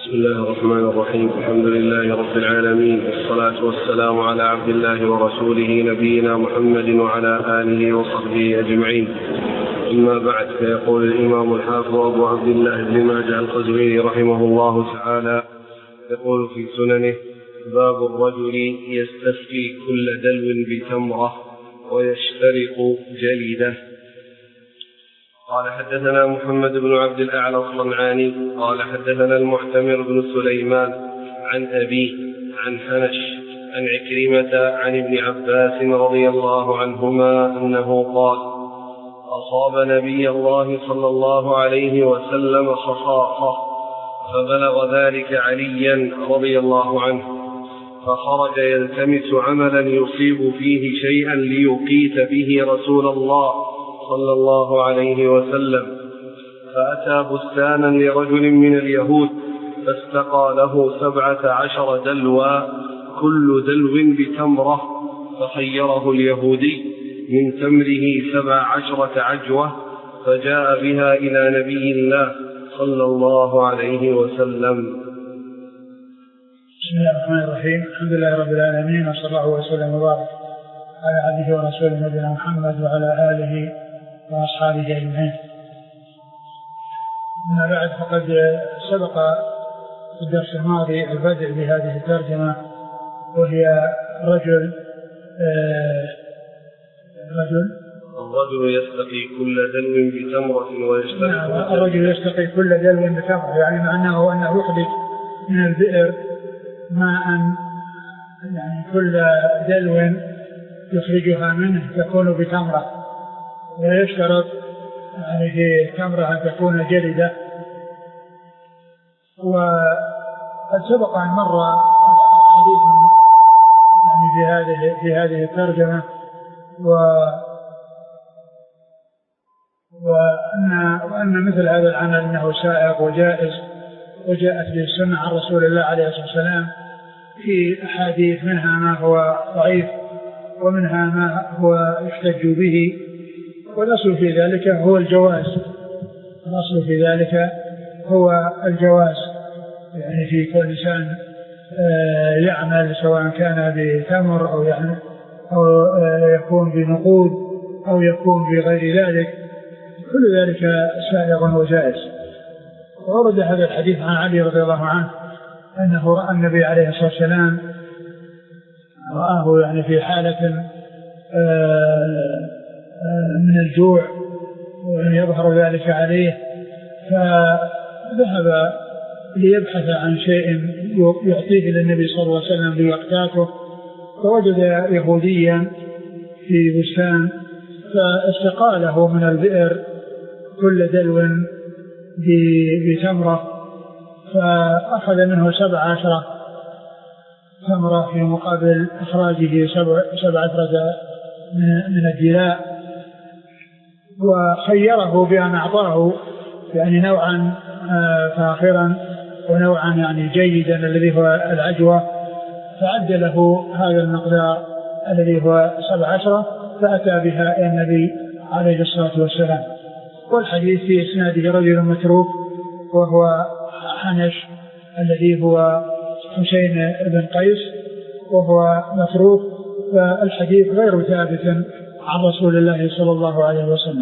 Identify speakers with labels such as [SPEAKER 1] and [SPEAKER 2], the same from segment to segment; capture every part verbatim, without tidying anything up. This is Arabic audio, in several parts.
[SPEAKER 1] بسم الله الرحمن الرحيم. الحمد لله رب العالمين، والصلاة والسلام على عبد الله ورسوله نبينا محمد وعلى آله وصحبه أجمعين. أما بعد، فيقول الإمام الحافظ أبو عبد الله بن ماجه القزويني رحمه الله تعالى يقول في سننه: باب الرجل يستسقي كل دلو بتمرة ويشترط جلده. قال حدثنا محمد بن عبد الأعلى الصنعاني قال حدثنا المعتمر بن سليمان عن أبيه عن حنش عن عكرمة عن ابن عباس رضي الله عنهما أنه قال: أصاب نبي الله صلى الله عليه وسلم خصاصة فبلغ ذلك عليا رضي الله عنه، فخرج يلتمس عملا يصيب فيه شيئا ليقيت به رسول الله صلى الله عليه وسلم، فأتى بستانا لرجل من اليهود فاستقى له سبعة عشر دلوا كل دلو بتمرة، فخيره اليهودي من تمره سبع عشرة عجوة، فجاء بها إلى نبي الله صلى الله عليه وسلم.
[SPEAKER 2] بسم الله الرحمن الرحيم. الحمد لله رب العالمين، وصلى الله وسلم وبارك على عبده ورسوله نبينا محمد وعلى آله وأصحابه أجمعين. أما بعد، فقد سبق في الدرس الماضي البدء بهذه الترجمة، وهي رجل آه رجل
[SPEAKER 1] الرجل يستقي كل دلو بتمرة ويشترط.
[SPEAKER 2] نعم، الرجل يستقي كل دلو بتمرة، يعني معناه أنه يخرج من البئر ماء، يعني كل دلو يخرجها منه تكون بتمرة، ويشترط يعني في التمرة أن تكون جلدة. وقد سبق أن مر حديث يعني في هذه في هذه الترجمة، و وأن وأن مثل هذا العمل أنه سائغ وجائز، وجاءت به السنة عن رسول الله عليه الصلاة والسلام في أحاديث، منها ما هو ضعيف ومنها ما هو يحتج به، والأصل في ذلك هو الجواز. الأصل في ذلك هو الجواز، يعني في كل إنسان يعمل سواء كان بتمر أو يعني أو يكون بنقود أو يكون بغير ذلك، كل ذلك سائغ وجائز. ورد هذا الحديث عن علي رضي الله عنه أنه رأى النبي عليه الصلاة والسلام، رآه يعني في حالة من الجوع وأن يظهر ذلك عليه، فذهب ليبحث عن شيء يعطيه للنبي صلى الله عليه وسلم ليقتاته، فوجد يهوديا في بستان فاستقى له من البئر كل دلو بتمرة، فأخذ منه سبع عشرة تمرة في مقابل إخراجه سبع عشرة من الدلاء، وخيره بأن أعطاه يعني نوعا فاخرا ونوعا يعني جيدا الذي هو العجوة، فعد له هذا المقدار الذي هو سبع عشرة، فأتى بها النبي عليه الصلاة والسلام. والحديث في إسناده رجل متروك وهو حنش الذي هو حسين بن قيس، وهو متروك، فالحديث غير ثابت عن رسول الله صلى الله عليه وسلم.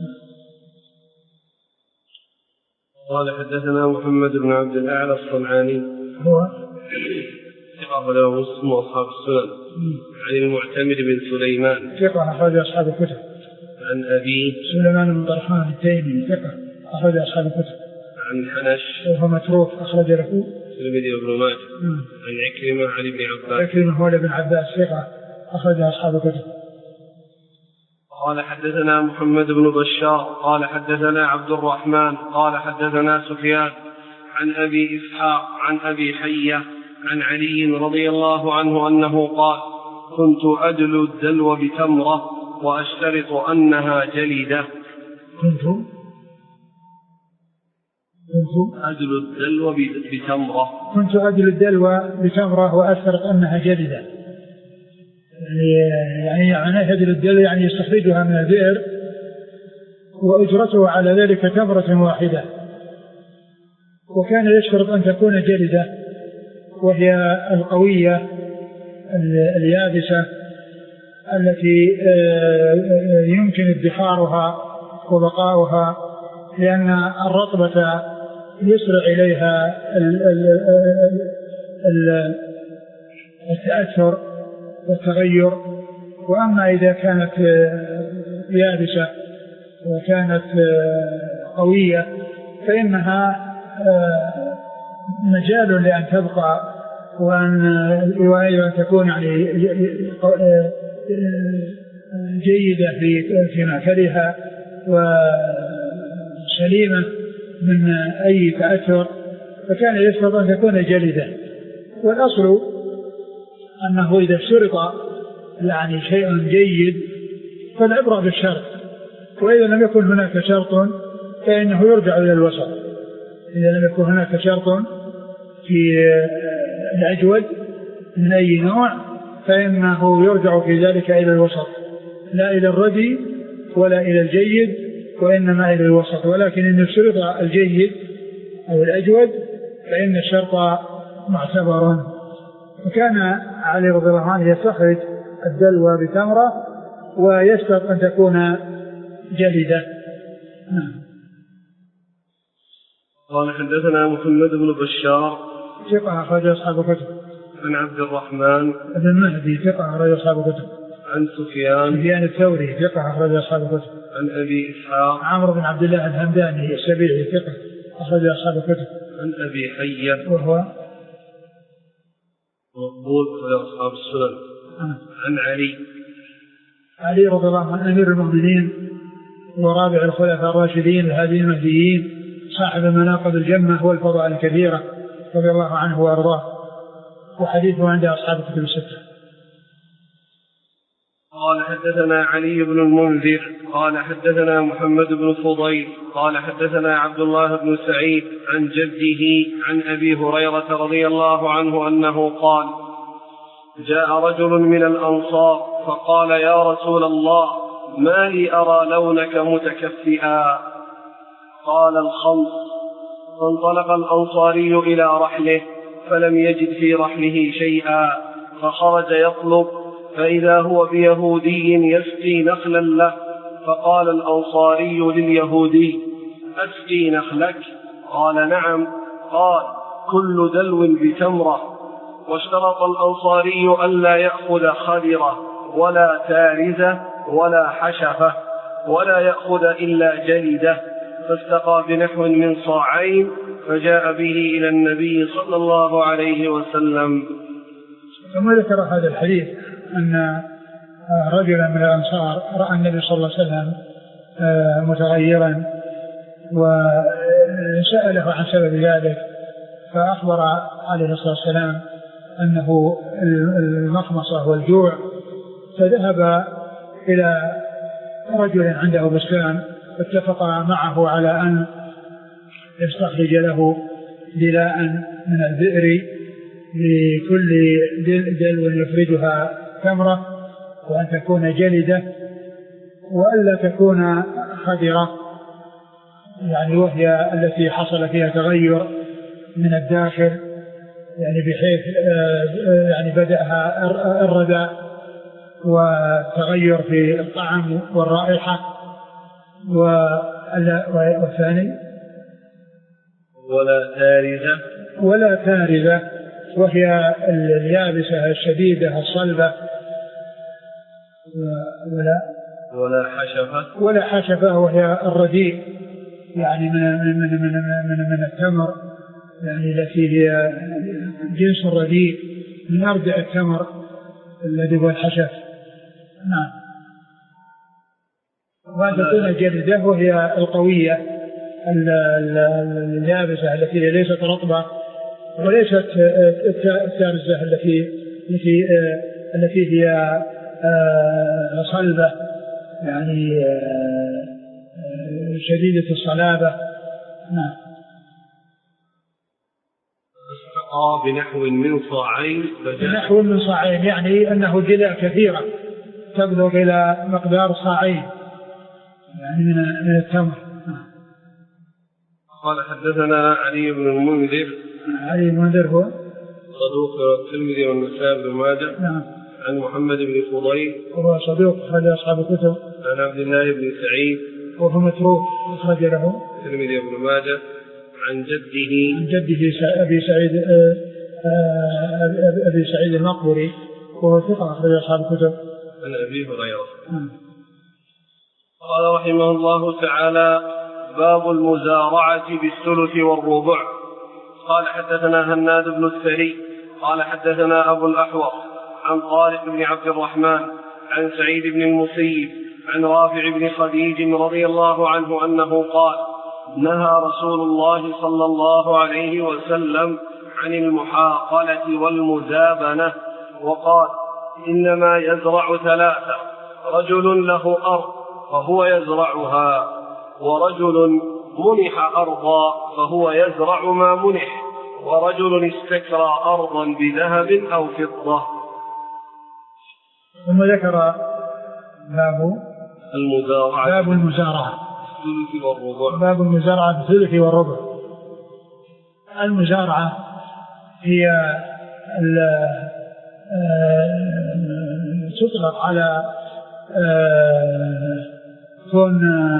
[SPEAKER 1] قال حدثنا محمد بن عبد الأعلى الصنعاني
[SPEAKER 2] هو
[SPEAKER 1] ثقة له مسلم وأصحاب السنن، عن المعتمر بن سليمان
[SPEAKER 2] ثقة أخرج أصحاب الكتب،
[SPEAKER 1] عن أبي
[SPEAKER 2] سليمان بن طرخان التيمي ثقة أخرج أصحاب الكتب،
[SPEAKER 1] عن حنش
[SPEAKER 2] وهو متروك أخرج له
[SPEAKER 1] الترمذي وابن ماجه، عن عكرمة عن ابن عباس
[SPEAKER 2] عكرمة هو ابن عباس ثقة أخرج أصحاب الكتب.
[SPEAKER 1] قال حدثنا محمد بن بشار قال حدثنا عبد الرحمن قال حدثنا سفيان عن أبي إسحاق عن أبي حية عن علي رضي الله عنه أنه قال: كنت أدلو الدلو بتمرة وأشترط أنها جلدة.
[SPEAKER 2] كنت كنت
[SPEAKER 1] أدلو الدلو بتمرة
[SPEAKER 2] كنت أدلو الدلو بتمرة وأشترط أنها جلدة، يعني يعني أدلو الدلو يعني يستخرجها من البئر، وأجرته على ذلك تمرة واحدة، وكان يشترط أن تكون جلدة، وهي القوية اليابسة التي يمكن ادخارها وبقاؤها، لأن الرطبة يسرع إليها التأثر والتغير. وأما إذا كانت يابسة وكانت قوية فإنها مجال لأن تبقى وأن تكون يعني جيدة في مأكلها وسليمة من أي تأثر، فكان يشترط أن تكون جلدة. والأصل أنه إذا اشترط يعني شيء جيد فالعبرة بالشرط، وإذا لم يكن هناك شرط فإنه يرجع إلى الوسط. إذا لم يكن هناك شرط في الأجود من أي نوع فإنه يرجع في ذلك إلى الوسط، لا إلى الردي ولا إلى الجيد، وإنما إلى الوسط. ولكن إن اشترط الجيد أو الأجود فإن الشرط معتبر. وكان علي رضي الله عنه يستخرج الدلو بتمرة ويشترط أن تكون جلدة.
[SPEAKER 1] قال حدثنا محمد بن بشار
[SPEAKER 2] ثقة أخرج أصحاب الكتب.
[SPEAKER 1] عن عبد الرحمن
[SPEAKER 2] بن مهدي ثقة أخرج أصحاب الكتب.
[SPEAKER 1] عن سفيان
[SPEAKER 2] سفيان الثوري ثقة أخرج أصحاب الكتب.
[SPEAKER 1] عن أبي إسحاق
[SPEAKER 2] عمرو بن عبد الله الهمداني السبيعي ثقة أخرج أصحاب الكتب.
[SPEAKER 1] عن أبي حية
[SPEAKER 2] وهو
[SPEAKER 1] مقبول في أصحاب السنن.
[SPEAKER 2] آه.
[SPEAKER 1] عن علي
[SPEAKER 2] علي رضي الله عنه أمير المؤمنين ورابع الخلفاء الراشدين الهاديين المهديين صاحب المناقب الجمة والفضائل الكثيرة رضي الله عنه وأرضاه، وحديثه عند أصحاب الكتب الستة.
[SPEAKER 1] قال حدثنا علي بن المنذر قال حدثنا محمد بن فضيل قال حدثنا عبد الله بن سعيد عن جده عن أبي هريرة رضي الله عنه أنه قال: جاء رجل من الأنصار فقال: يا رسول الله، ما لي أرى لونك متكفئا؟ قال: الخمس. فانطلق الأنصاري إلى رحله فلم يجد في رحله شيئا، فخرج يطلب، فإذا هو بيهودي يسقي نخلا له، فقال الأنصاري لليهودي: أسقي نخلك؟ قال: نعم. قال: كل دلو بتمرة. واشترط الأنصاري ألا يأخذ خضرة ولا تارزة ولا حشفة ولا يأخذ إلا جلدة، فاستقى بنحو من صاعين فجاء به إلى النبي صلى الله عليه وسلم.
[SPEAKER 2] ثم ذكر هذا الحديث أن رجلا من الأنصار رأى النبي صلى الله عليه وسلم متغيرا وسأله عن سبب ذلك، فأخبر عليه الصلاة والسلام أنه المخمصة والجوع، فذهب إلى رجل عنده بستان فاتفق معه على أن يستخرج له دلاء من البئر لكل دلو يخرجها تمرة، وأن تكون جلدة وألا تكون خضرة، يعني وهي التي حصل فيها تغير من الداخل، يعني بحيث يعني بدأها الردى وتغير في الطعم والرائحة. والثاني
[SPEAKER 1] ولا تارزة
[SPEAKER 2] ولا تارزة وهي اليابسة الشديدة الصلبة، ولا
[SPEAKER 1] ولا حشفة
[SPEAKER 2] ولا حشفة وهي الرديء، يعني من من من من, من, من التمر، يعني التي هي جنس الرديء من أردع التمر الذي هو الحشف. نعم. وأن تكون جلدة وهي القوية اليابسة التي ليست رطبة وليست التارزة التي التي التي هي صلبة، يعني شديدة الصلابة. نعم.
[SPEAKER 1] استقى بنحو من صاعين
[SPEAKER 2] بنحو من صاعين، يعني أنه جلة كثيرة تبلغ إلى مقدار صاعين، يعني من من التمر.
[SPEAKER 1] قال حدثنا علي بن المنذر.
[SPEAKER 2] علي بن المنذر هو
[SPEAKER 1] صدوق الترمذي والنسائي بن ماجه.
[SPEAKER 2] نعم.
[SPEAKER 1] عن محمد بن فضيل
[SPEAKER 2] وهو صدوق أخرج أصحاب الكتب.
[SPEAKER 1] عن عبد الله بن سعيد
[SPEAKER 2] وهو متروك أخرج له
[SPEAKER 1] الترمذي وابن ماجه. عن جده
[SPEAKER 2] عن جده أبي سعيد أبي سعيد المقبري وهو ثقة أخرج أصحاب الكتب.
[SPEAKER 1] عن أبي هريرة. قال رحمه الله تعالى: باب المزارعة بالثلث والربع. قال حدثنا هناد بن السري قال حدثنا أبو الأحوص عن طارق بن عبد الرحمن عن سعيد بن المسيب عن رافع بن خديج رضي الله عنه أنه قال: نهى رسول الله صلى الله عليه وسلم عن المحاقلة والمزابنة وقال: إنما يزرع ثلاثة: رجل له أرض فهو يزرعها، ورجل منح أرضا فهو يزرع ما منح، ورجل استكرى أرضا بذهب أو فضة.
[SPEAKER 2] ثم ذكر باب
[SPEAKER 1] المزارعة
[SPEAKER 2] باب المزارعة
[SPEAKER 1] بالثلث والربع.
[SPEAKER 2] باب المزارعة بالثلث والربع. المزارعة هي تطلق على كون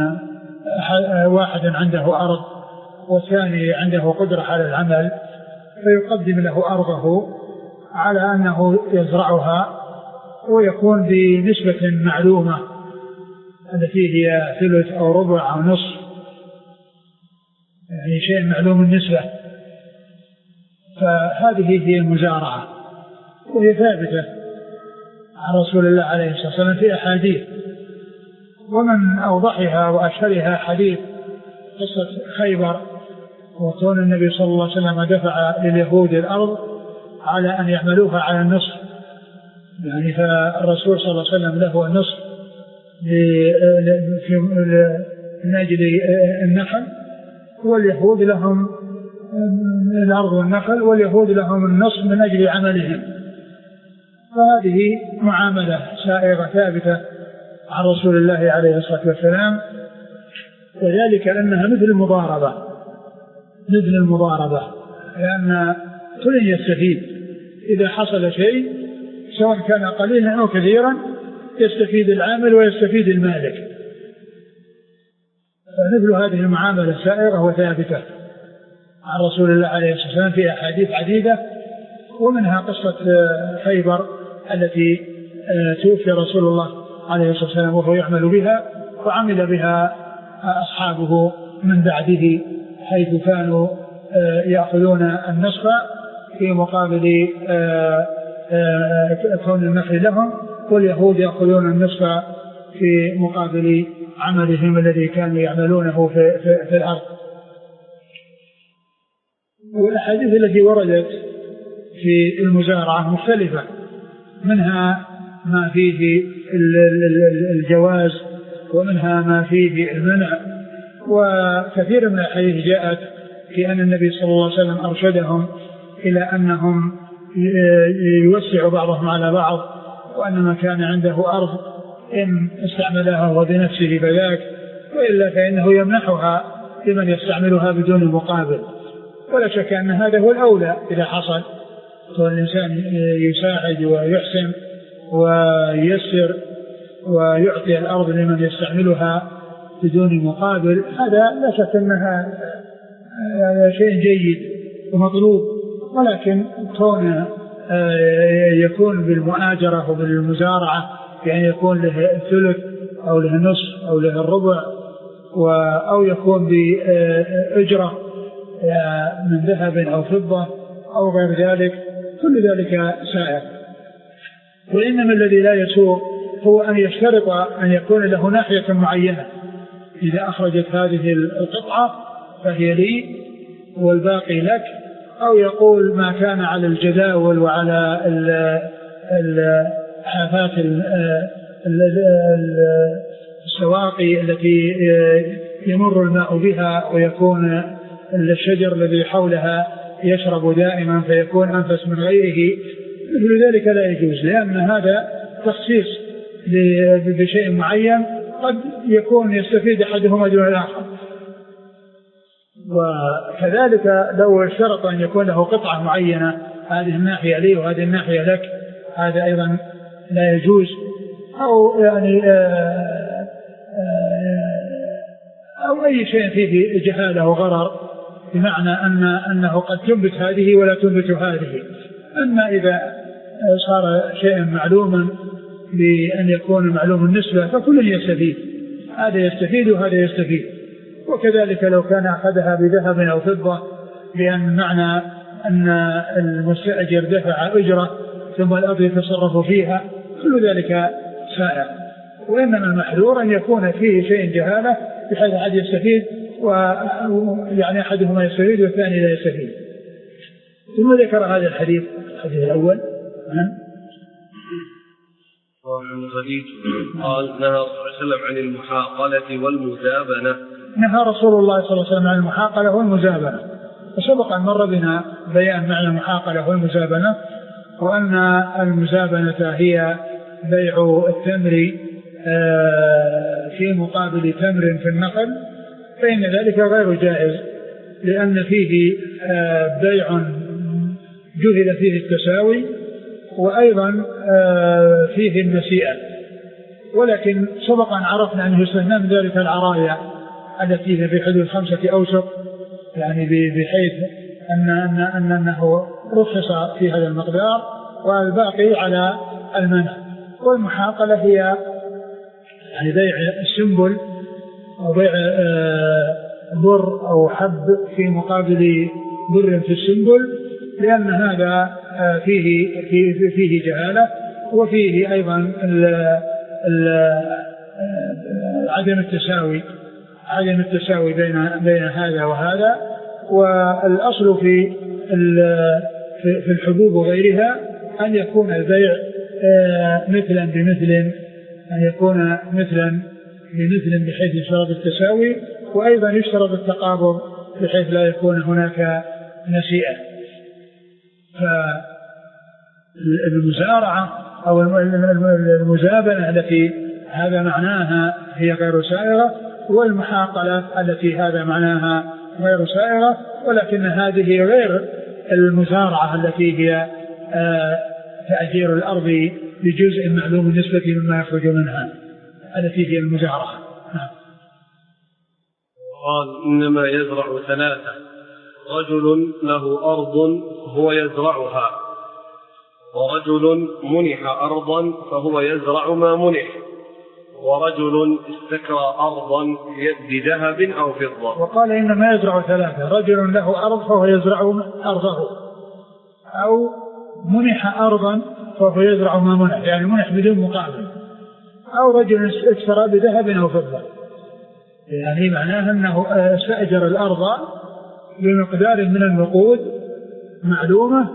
[SPEAKER 2] واحد عنده أرض والثاني عنده قدرة على العمل فيقدم له أرضه على أنه يزرعها، ويكون بنسبة معلومة التي هي ثلث أو ربع أو نصف، يعني شيء معلوم النسبة. فهذه هي المزارعة، وهي ثابتة عن رسول الله عليه الصلاة والسلام في أحاديث، ومن أوضحها وأشهرها حديث قصة خيبر، وكون النبي صلى الله عليه وسلم دفع لليهود الأرض على أن يعملوها على النصف، يعني فالرسول صلى الله عليه وسلم له النصف من أجل النخل، واليهود لهم الأرض والنخل، واليهود لهم النصف من أجل عملهم. فهذه معاملة سائغة ثابتة عن رسول الله عليه الصلاة والسلام، وذلك أنها مثل المضاربة مثل المضاربة لأن كل يستفيد إذا حصل شيء سواء كان قليلا أو كثيرا، يستفيد العامل ويستفيد المالك. فمثل هذه المعاملة سائغة وثابتة عن رسول الله عليه الصلاة والسلام في أحاديث عديدة، ومنها قصة خيبر التي توفي رسول الله عليه الصلاة والسلام وهو يعمل بها، وعمل بها أصحابه من بعده، حيث كانوا يأخذون النصف في مقابل كون النخل لهم، واليهود يأخذون النصف في مقابل عملهم الذي كانوا يعملونه في, في, في الأرض. والأحاديث التي وردت في المزارعة مختلفة، منها ما فيه الجواز، ومنها ما فيه المنع، وكثير من الأحاديث جاءت في أن النبي صلى الله عليه وسلم أرشدهم إلى أنهم يوسع بعضهم على بعض، وأن من كان عنده أرض إن استعملها هو بنفسه فذاك، وإلا فإنه يمنحها لمن يستعملها بدون مقابل. ولا شك أن هذا هو الأولى إذا حصل، والإنسان يساعد ويحسن وييسر ويعطي الأرض لمن يستعملها بدون مقابل، هذا لا شك أنها شيء جيد ومطلوب. ولكن كون يكون بالمؤاجرة وبالمزارعة، يعني يكون له الثلث أو له النصف أو له الربع، أو يكون بأجرة من ذهب أو فضة أو غير ذلك، كل ذلك سائر. وإنما الذي لا يسوق هو أن يشترط أن يكون له ناحية معينة، إذا أخرجت هذه القطعة فهي لي والباقي لك، أو يقول ما كان على الجداول وعلى الحافات السواقي التي يمر الماء بها، ويكون الشجر الذي حولها يشرب دائما فيكون أنفس من غيره، مثل ذلك لا يجوز، لأن هذا تخصيص بشيء معين قد يكون يستفيد أحدهما دون الآخر. وكذلك لو اشترط أن يكون له قطعة معينة، هذه الناحية لي وهذه الناحية لك، هذا أيضا لا يجوز. أو يعني أو أي شيء فيه جهالة وغرر، بمعنى أن أنه قد تنبت هذه ولا تنبت هذه. أما إذا صار شيئا معلوما بأن يكون معلوم النسبة فكل يستفيد، هذا يستفيد وهذا يستفيد. وكذلك لو كان أخذها بذهب أو فضة، بأن معنى أن المستأجر دفع أجرة ثم الأرض يتصرف فيها، كل ذلك سائر. وإنما المحذور أن يكون فيه شيء جهالة بحيث أحد يستفيد، ويعني أحدهما يستفيد والثاني لا يستفيد. ثم ذكر هذا الحديث الحديث الأول
[SPEAKER 1] قال نهى صلى الله عليه وسلم عن المحاقلة والمزابنة.
[SPEAKER 2] نهى رسول الله صلى الله عليه وسلم عن المحاقلة والمزابنة، وسبق أن مر بنا بيان معنى المحاقلة والمزابنة، وأن المزابنة هي بيع التمر في مقابل تمر في النخل، فإن ذلك غير جائز، لأن فيه بيع جهل فيه التساوي، وأيضا فيه النسيئة. ولكن سبق أن عرفنا أنه يستثنى من ذلك العرايا التي هي في حدود خمسة أوسق، يعني بحيث أن أن أن أنه رخص في هذا المقدار، والباقي على المنع. والمحاقلة هي يعني بيع السنبل أو بيع بر أو حب في مقابل بر في السنبل، لأن هذا فيه فيه فيه جهالة، وفيه أيضا ال ال عدم التساوي عدم التساوي بين بين هذا وهذا. والأصل في في الحبوب وغيرها أن يكون البيع مثلا بمثل، أن يكون مثلا بمثل بحيث يشترط التساوي، وأيضا يشترط التقابض بحيث لا يكون هناك نسيئة. فالمزارعة أو المزابنة التي هذا معناها هي غير سائغة، والمحاقلة التي هذا معناها غير سائغة، ولكن هذه غير المزارعة التي هي تأجير الأرض بجزء معلوم النسبة مما يخرج منها، التي هي المزارعة.
[SPEAKER 1] قال إنما يزرع ثلاثة: رجل له أرض هو يزرعها، ورجل منح أرضا فهو يزرع ما منح، ورجل استكرى أرضا بذهب أو فضة.
[SPEAKER 2] وقال إنما يزرع ثلاثة: رجل له أرض فهو يزرع أرضه، أو منح أرضا فهو يزرع ما منح، يعني منح بدون مقابل، أو رجل اشترى بذهب أو فضة، يعني معناه أنه استأجر الأرض بمقدار من النقود معلومة،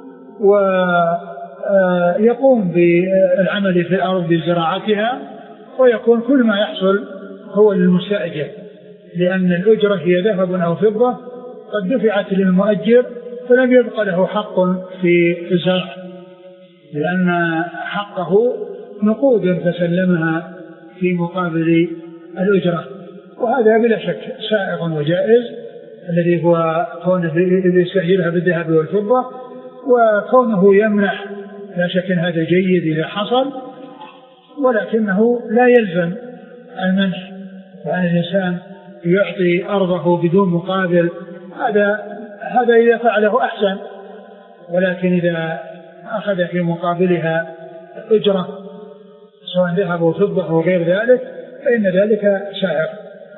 [SPEAKER 2] ويقوم بالعمل في الأرض بزراعتها، ويكون كل ما يحصل هو للمستأجر، لأن الأجرة هي ذهب أو فضة قد دفعت للمؤجر، فلم يبقى له حق في الزرع، لأن حقه نقود فسلمها في مقابل الأجرة. وهذا بلا شك سائغ وجائز، الذي هو كونه يستأجرها بالذهب والفضة، وكونه يمنح لا شك هذا جيد إذا حصل، ولكنه لا يلزم المنح، وأن الإنسان يعطي أرضه بدون مقابل، هذا هذا إذا فعله أحسن، ولكن إذا أخذ في مقابلها أجرة سواء ذهب وفضة أو غير ذلك فإن ذلك سائغ.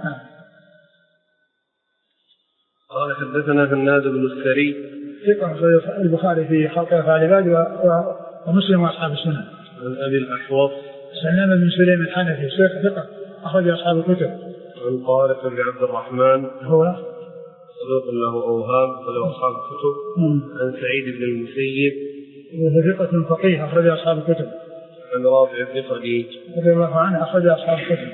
[SPEAKER 1] قال حدثنا هناد بن السري
[SPEAKER 2] ثقة البخاري في خلق أفعال العباد ومسلم وأصحاب السنن.
[SPEAKER 1] عن أبي الأحوص
[SPEAKER 2] سلام بن سليم الحنفي ثقة أخرج أصحاب الكتب.
[SPEAKER 1] عن طارق بن عبد الرحمن
[SPEAKER 2] هو
[SPEAKER 1] صدوق له أوهام أخرج أصحاب الكتب. عن سعيد بن المسيب
[SPEAKER 2] وهو ثقة فقيه أخرج أصحاب الكتب.
[SPEAKER 1] عن رافع بن خديج
[SPEAKER 2] رضي الله عنه أخرج أصحاب الكتب.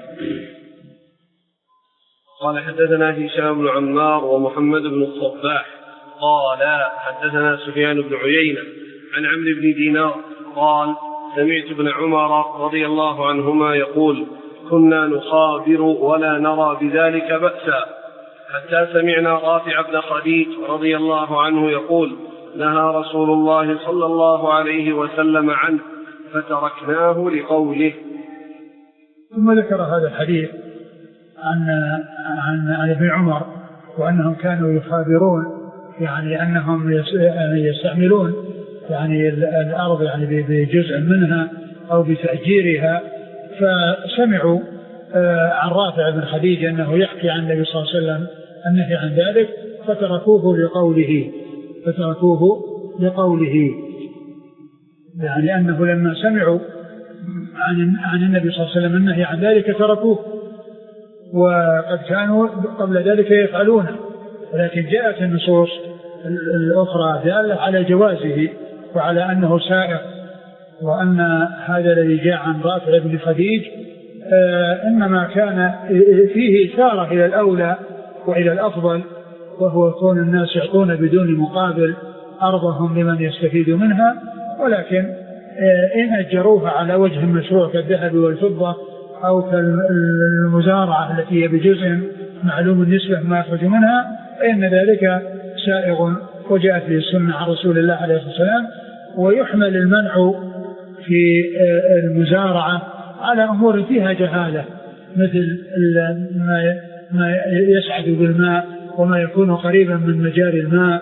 [SPEAKER 1] قال حدثنا هشام بن عمار ومحمد بن الصباح قال حدثنا سفيان بن عيينة عن عمرو بن دينار قال سمعت ابن عمر رضي الله عنهما يقول: كنا نخابر ولا نرى بذلك بأسا، حتى سمعنا رافع بن خديج رضي الله عنه يقول نهى رسول الله صلى الله عليه وسلم عنه فتركناه لقوله.
[SPEAKER 2] ثم ذكر هذا الحديث عن عن عن ابن عمر وأنهم كانوا يخابرون يعني أنهم يستعملون يعني الأرض يعني بجزء منها أو بتأجيرها، فسمعوا عن رافع بن خديج أنه يحكي عن النبي صلى الله عليه وسلم النهي عن ذلك فتركوه لقوله فتركوه لقوله يعني أنه لما سمعوا عن عن النبي صلى الله عليه وسلم النهي عن ذلك تركوه، وقد كانوا قبل ذلك يفعلونه، ولكن جاءت النصوص الأخرى دالة على جوازه وعلى أنه سائغ، وأن هذا الذي جاء عن رافع بن خديج آه إنما كان فيه إشارة إلى الأولى وإلى الأفضل، وهو كون الناس يعطون بدون مقابل أرضهم لمن يستفيد منها، ولكن آه إن أجروها على وجه مشروع كالذهب والفضة أو كالمزارعة التي هي بجزء معلوم النسبة ما يخرج منها، فإن ذلك سائغ وجاءت به السنة عن رسول الله عليه الصلاة والسلام. ويحمل المنع في المزارعة على أمور فيها جهالة، مثل ما يسعد بالماء وما يكون قريبا من مجاري الماء،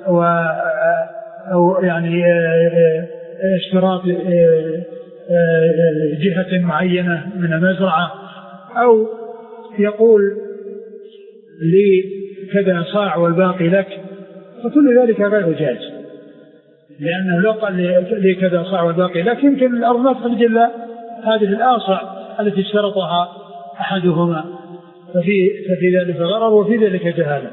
[SPEAKER 2] أو يعني اشتراط جهة معينة من المزرعة، أو يقول لي كذا صاع والباقي لك، فكل ذلك غير جائز، لأنه لو قال لي كذا صاع والباقي لك يمكن الأرض ما تخرج إلا هذه الآصع التي اشترطها أحدهما، ففي, ففي ذلك غرر وفي ذلك جهالة.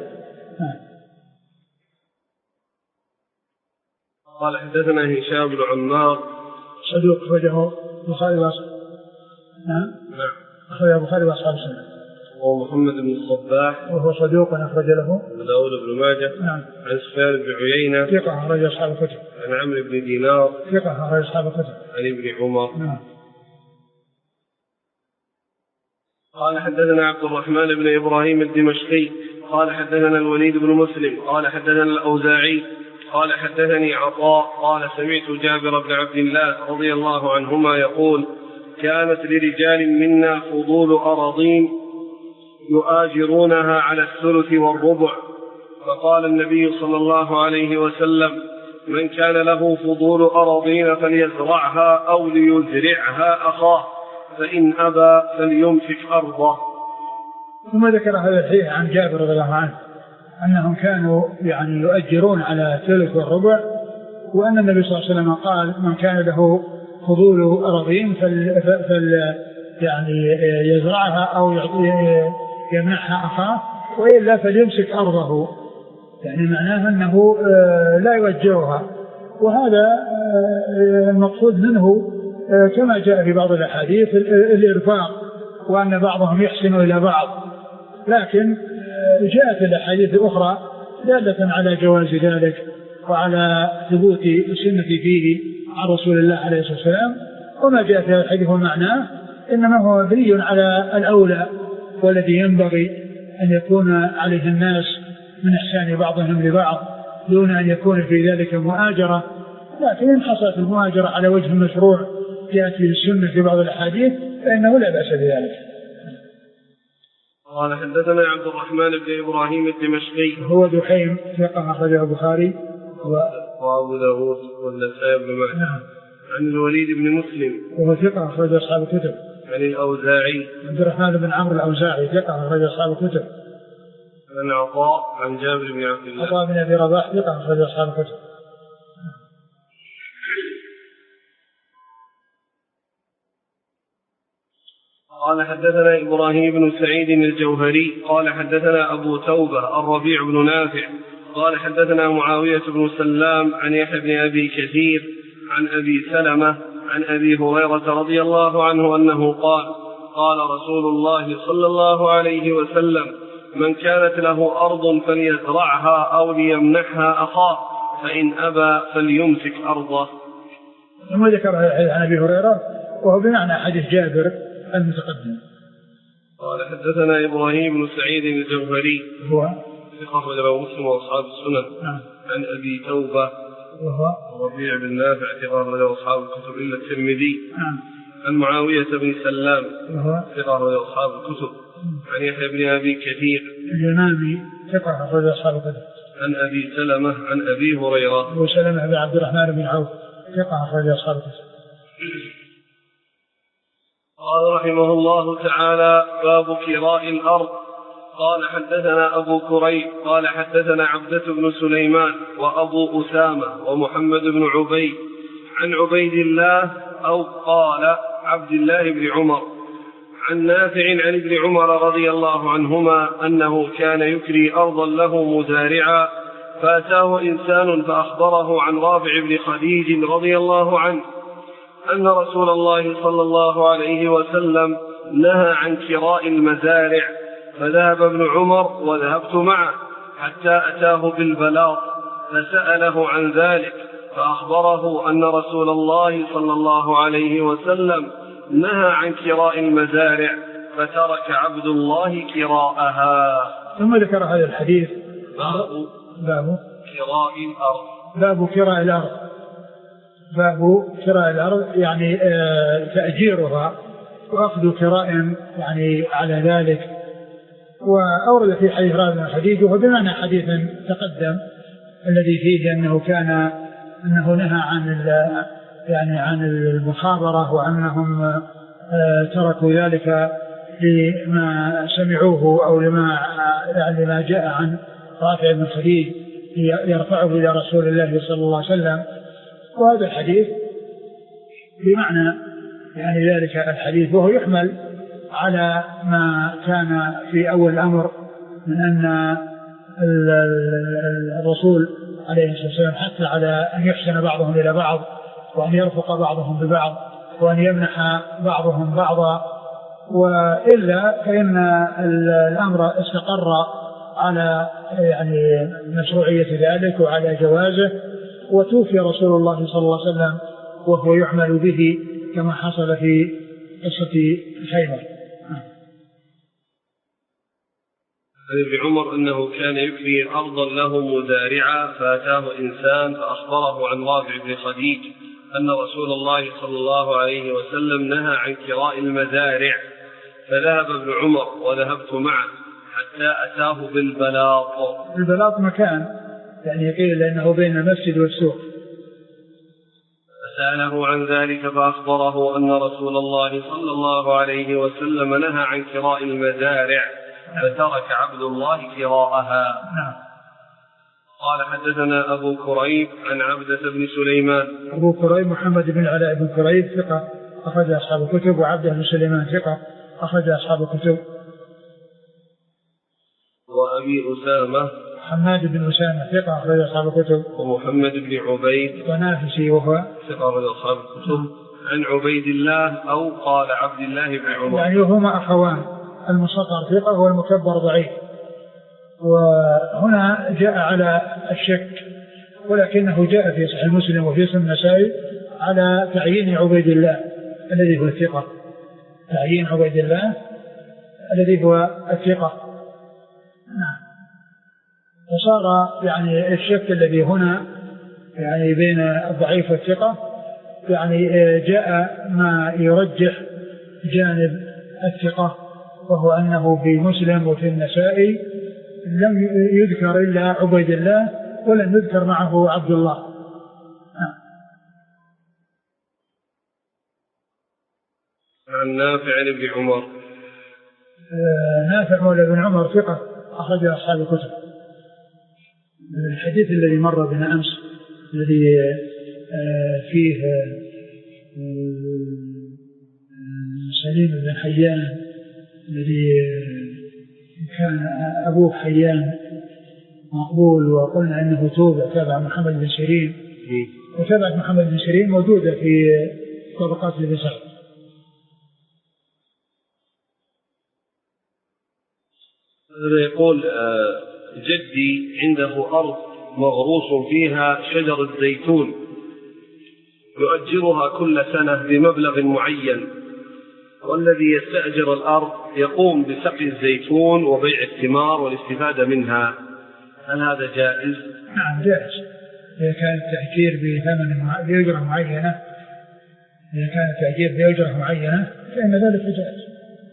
[SPEAKER 1] قال حدثنا هشام بن عمار
[SPEAKER 2] صدوق أخرجه البخاري وأصحابه. نعم أخرجه البخاري وأصحابه السنة.
[SPEAKER 1] ومحمد بن الصباح
[SPEAKER 2] وهو صدوق أخرج له
[SPEAKER 1] وداود بن ماجه.
[SPEAKER 2] نعم.
[SPEAKER 1] عن سفيان بن عيينة
[SPEAKER 2] ثقة أخرج أصحاب الكتب.
[SPEAKER 1] عن عمرو بن دينار
[SPEAKER 2] ثقة أخرج أصحاب الكتب.
[SPEAKER 1] عن ابن عمر.
[SPEAKER 2] نعم.
[SPEAKER 1] قال حدثنا عبد الرحمن بن إبراهيم الدمشقي قال حدثنا الوليد بن مسلم قال حدثنا الأوزاعي قال حدثني عطاء قال سمعت جابر بن عبد الله رضي الله عنهما يقول كانت لرجال منا فضول أراضين يؤاجرونها على الثلث والربع، فقال النبي صلى الله عليه وسلم من كان له فضول أراضين فليزرعها أو ليزرعها أخاه، فإن أبى فليمسك أرضه.
[SPEAKER 2] ثم ذكر هذا الحديث عن جابر رضي الله عنه أنهم كانوا يعني يؤجرون على الثلث والربع، وأن النبي صلى الله عليه وسلم قال من كان له فضول أراضين فل, فل يعني يزرعها أو يمنحها أخاه، وإلا فليمسك أرضه، يعني معناه أنه لا يوجهها. وهذا المقصود منه كما جاء في بعض الأحاديث الإرفاق، وأن بعضهم يحسن إلى بعض، لكن جاءت الأحاديث الأخرى دالة على جواز ذلك وعلى ثبوت السنة فيه عن رسول الله عليه الصلاة والسلام. وما جاء في الحديث معناه إنما هو مبني على الأولى والذي ينبغي أن يكون عليه الناس من إحسان بعضهم لبعض دون أن يكون في ذلك مؤاجرة، لكن إن حصلت المؤاجرة على وجه مشروع جاءت في السنة في بعض الأحاديث فإنه لا بأس بذلك.
[SPEAKER 1] قال حدثنا عبد الرحمن بن إبراهيم الدمشقي
[SPEAKER 2] هو دحيم ثقة أخرجه البخاري
[SPEAKER 1] وأبو داود والنسائي بن ماجه.
[SPEAKER 2] نعم.
[SPEAKER 1] عن الوليد بن مسلم
[SPEAKER 2] وهو ثقة أخرج أصحاب الكتب.
[SPEAKER 1] عن الأوزاعي
[SPEAKER 2] عبد الرحمن بن عمرو الأوزاعي ثقة أخرج أصحاب الكتب.
[SPEAKER 1] عن عطاء عن جابر بن عبد الله
[SPEAKER 2] عطاء بن أبي رباح ثقة أخرج أصحاب الكتب.
[SPEAKER 1] قال حدثنا إبراهيم بن سعيد الجوهري قال حدثنا أبو توبة الربيع بن نافع قال حدثنا معاوية بن سلام عن يحيى بن أبي كثير عن أبي سلمة عن أبي هريرة رضي الله عنه أنه قال قال رسول الله صلى الله عليه وسلم من كانت له أرض فليزرعها أو ليمنحها أخاه، فإن أبى فليمسك أرضه.
[SPEAKER 2] ثم ذكر عن أبي هريرة وهو بمعنى حديث جابر المتقدم.
[SPEAKER 1] قال حدثنا إبراهيم بن سعيد الجوهري
[SPEAKER 2] هو
[SPEAKER 1] ثقة له مسلم وأصحاب السنن.
[SPEAKER 2] نعم.
[SPEAKER 1] عن أبي توبة
[SPEAKER 2] وهو
[SPEAKER 1] ربيع بن نافع ثقة له أصحاب الكتب إلا الترمذي.
[SPEAKER 2] نعم.
[SPEAKER 1] عن معاوية بن سلام
[SPEAKER 2] وهو
[SPEAKER 1] ثقة له أصحاب الكتب. عن يحيى بن أبي كثير
[SPEAKER 2] اليمامي ثقة له أصحاب الكتب.
[SPEAKER 1] عن أبي سلمة عن أبي هريرة
[SPEAKER 2] أبو سلمة بن عبد الرحمن بن عوف ثقة له أصحاب الكتب.
[SPEAKER 1] قال رحمه الله تعالى: باب كراء الأرض. قال حدثنا أبو كريب قال حدثنا عبدة بن سليمان وأبو أسامة ومحمد بن عبيد عن عبيد الله أو قال عبد الله بن عمر عن نافع عن ابن عمر رضي الله عنهما أنه كان يكري أرضا له مزارعا، فأتاه إنسان فأخبره عن رافع بن خديج رضي الله عنه أن رسول الله صلى الله عليه وسلم نهى عن كراء المزارع، فذهب ابن عمر وذهبت معه حتى أتاه بالبلاط فسأله عن ذلك، فأخبره أن رسول الله صلى الله عليه وسلم نهى عن كراء المزارع، فترك عبد الله كراءها.
[SPEAKER 2] ثم ذكر هذا الحديث
[SPEAKER 1] باب
[SPEAKER 2] باب
[SPEAKER 1] كراء الأرض.
[SPEAKER 2] باب كراء الأرض باب كراء الأرض يعني آه تأجيرها وأخذ كراء يعني على ذلك. وأورد في حديث رافع بن خديج وهو بمعنى حديث تقدم الذي فيه أنه كان أنه نهى عن يعني عن المخابرة، وأنهم آه تركوا ذلك لما سمعوه أو لما يعني ما جاء عن رافع بن خديج يرفعه إلى رسول الله صلى الله عليه وسلم. وهذا الحديث بمعنى يعني ذلك الحديث، وهو يحمل على ما كان في أول الأمر من أن الرسول عليه الصلاة والسلام حتى على أن يحسن بعضهم إلى بعض، وأن يرفق بعضهم ببعض، وأن يمنح بعضهم بعضا، وإلا فإن الأمر استقر على يعني مشروعية ذلك وعلى جوازه، وتوفي رسول الله صلى الله عليه وسلم وهو يعمل به كما حصل في قصة خيبر.
[SPEAKER 1] عن ابن عمر أنه كان يكري أرضا له مزارعا، فأتاه إنسان فأخبره عن رافع بن خديج أن رسول الله صلى الله عليه وسلم نهى عن كراء المزارع، فذهب ابن عمر وذهبت معه حتى أتاه بالبلاط.
[SPEAKER 2] البلاط مكان يعني قيل لأنه بين المسجد والسوق.
[SPEAKER 1] فسأله عن ذلك فأخبره أن رسول الله صلى الله عليه وسلم نهى عن كراء المزارع، فترك عبد الله كراءها.
[SPEAKER 2] نعم.
[SPEAKER 1] قال حدثنا أبو كريب عن عبدة بن سليمان.
[SPEAKER 2] أبو كريب محمد بن علاء بن كريب ثقة أخرج أصحاب الكتب، وعبدة بن سليمان ثقة أخرج أصحاب الكتب.
[SPEAKER 1] وأبي أسامة
[SPEAKER 2] حماد بن أسامة ثقة أخرج أصحاب الكتب.
[SPEAKER 1] ومحمد بن عبيد
[SPEAKER 2] ونافسي وهو
[SPEAKER 1] ثقة أخرج أصحاب الكتب. عن عبيد الله أو قال عبد الله بن عمر،
[SPEAKER 2] يعني هما أخوان، المصغر ثقة والمكبر ضعيف. وهنا جاء على الشك، ولكنه جاء في صحيح مسلم وفي سنن النسائي على تعيين عبيد الله الذي هو الثقة، تعيين عبيد الله الذي هو الثقة. نعم. فصار يعني الشك الذي هنا يعني بين الضعيف والثقة يعني جاء ما يرجح جانب الثقة، وهو أنه في مسلم وفي النسائي لم يذكر إلا عبيد الله ولم يذكر معه عبد الله.
[SPEAKER 1] عن نافع بن عمر.
[SPEAKER 2] نافع مولى بن عمر ثقة أخرج أصحاب الكتب. الحديث الذي مر بنا أمس الذي فيه سليم بن حيان الذي كان أبوه حيان مقبول، وقلنا أنه توبع تابع محمد بن سيرين، وتابعة محمد بن سيرين موجودة في طبقات ابن سعد.
[SPEAKER 1] هذا يقول جدي عنده أرض مغروس فيها شجر الزيتون، يؤجرها كل سنة بمبلغ معين، والذي يستأجر الأرض يقوم بسقي الزيتون وبيع الثمار والاستفادة منها، هل هذا جائز؟
[SPEAKER 2] نعم جائز إذا كان التأجير بثمن بأجرة معينة، إذا كان التأجير بأجرة معينة فإن ذلك جائز.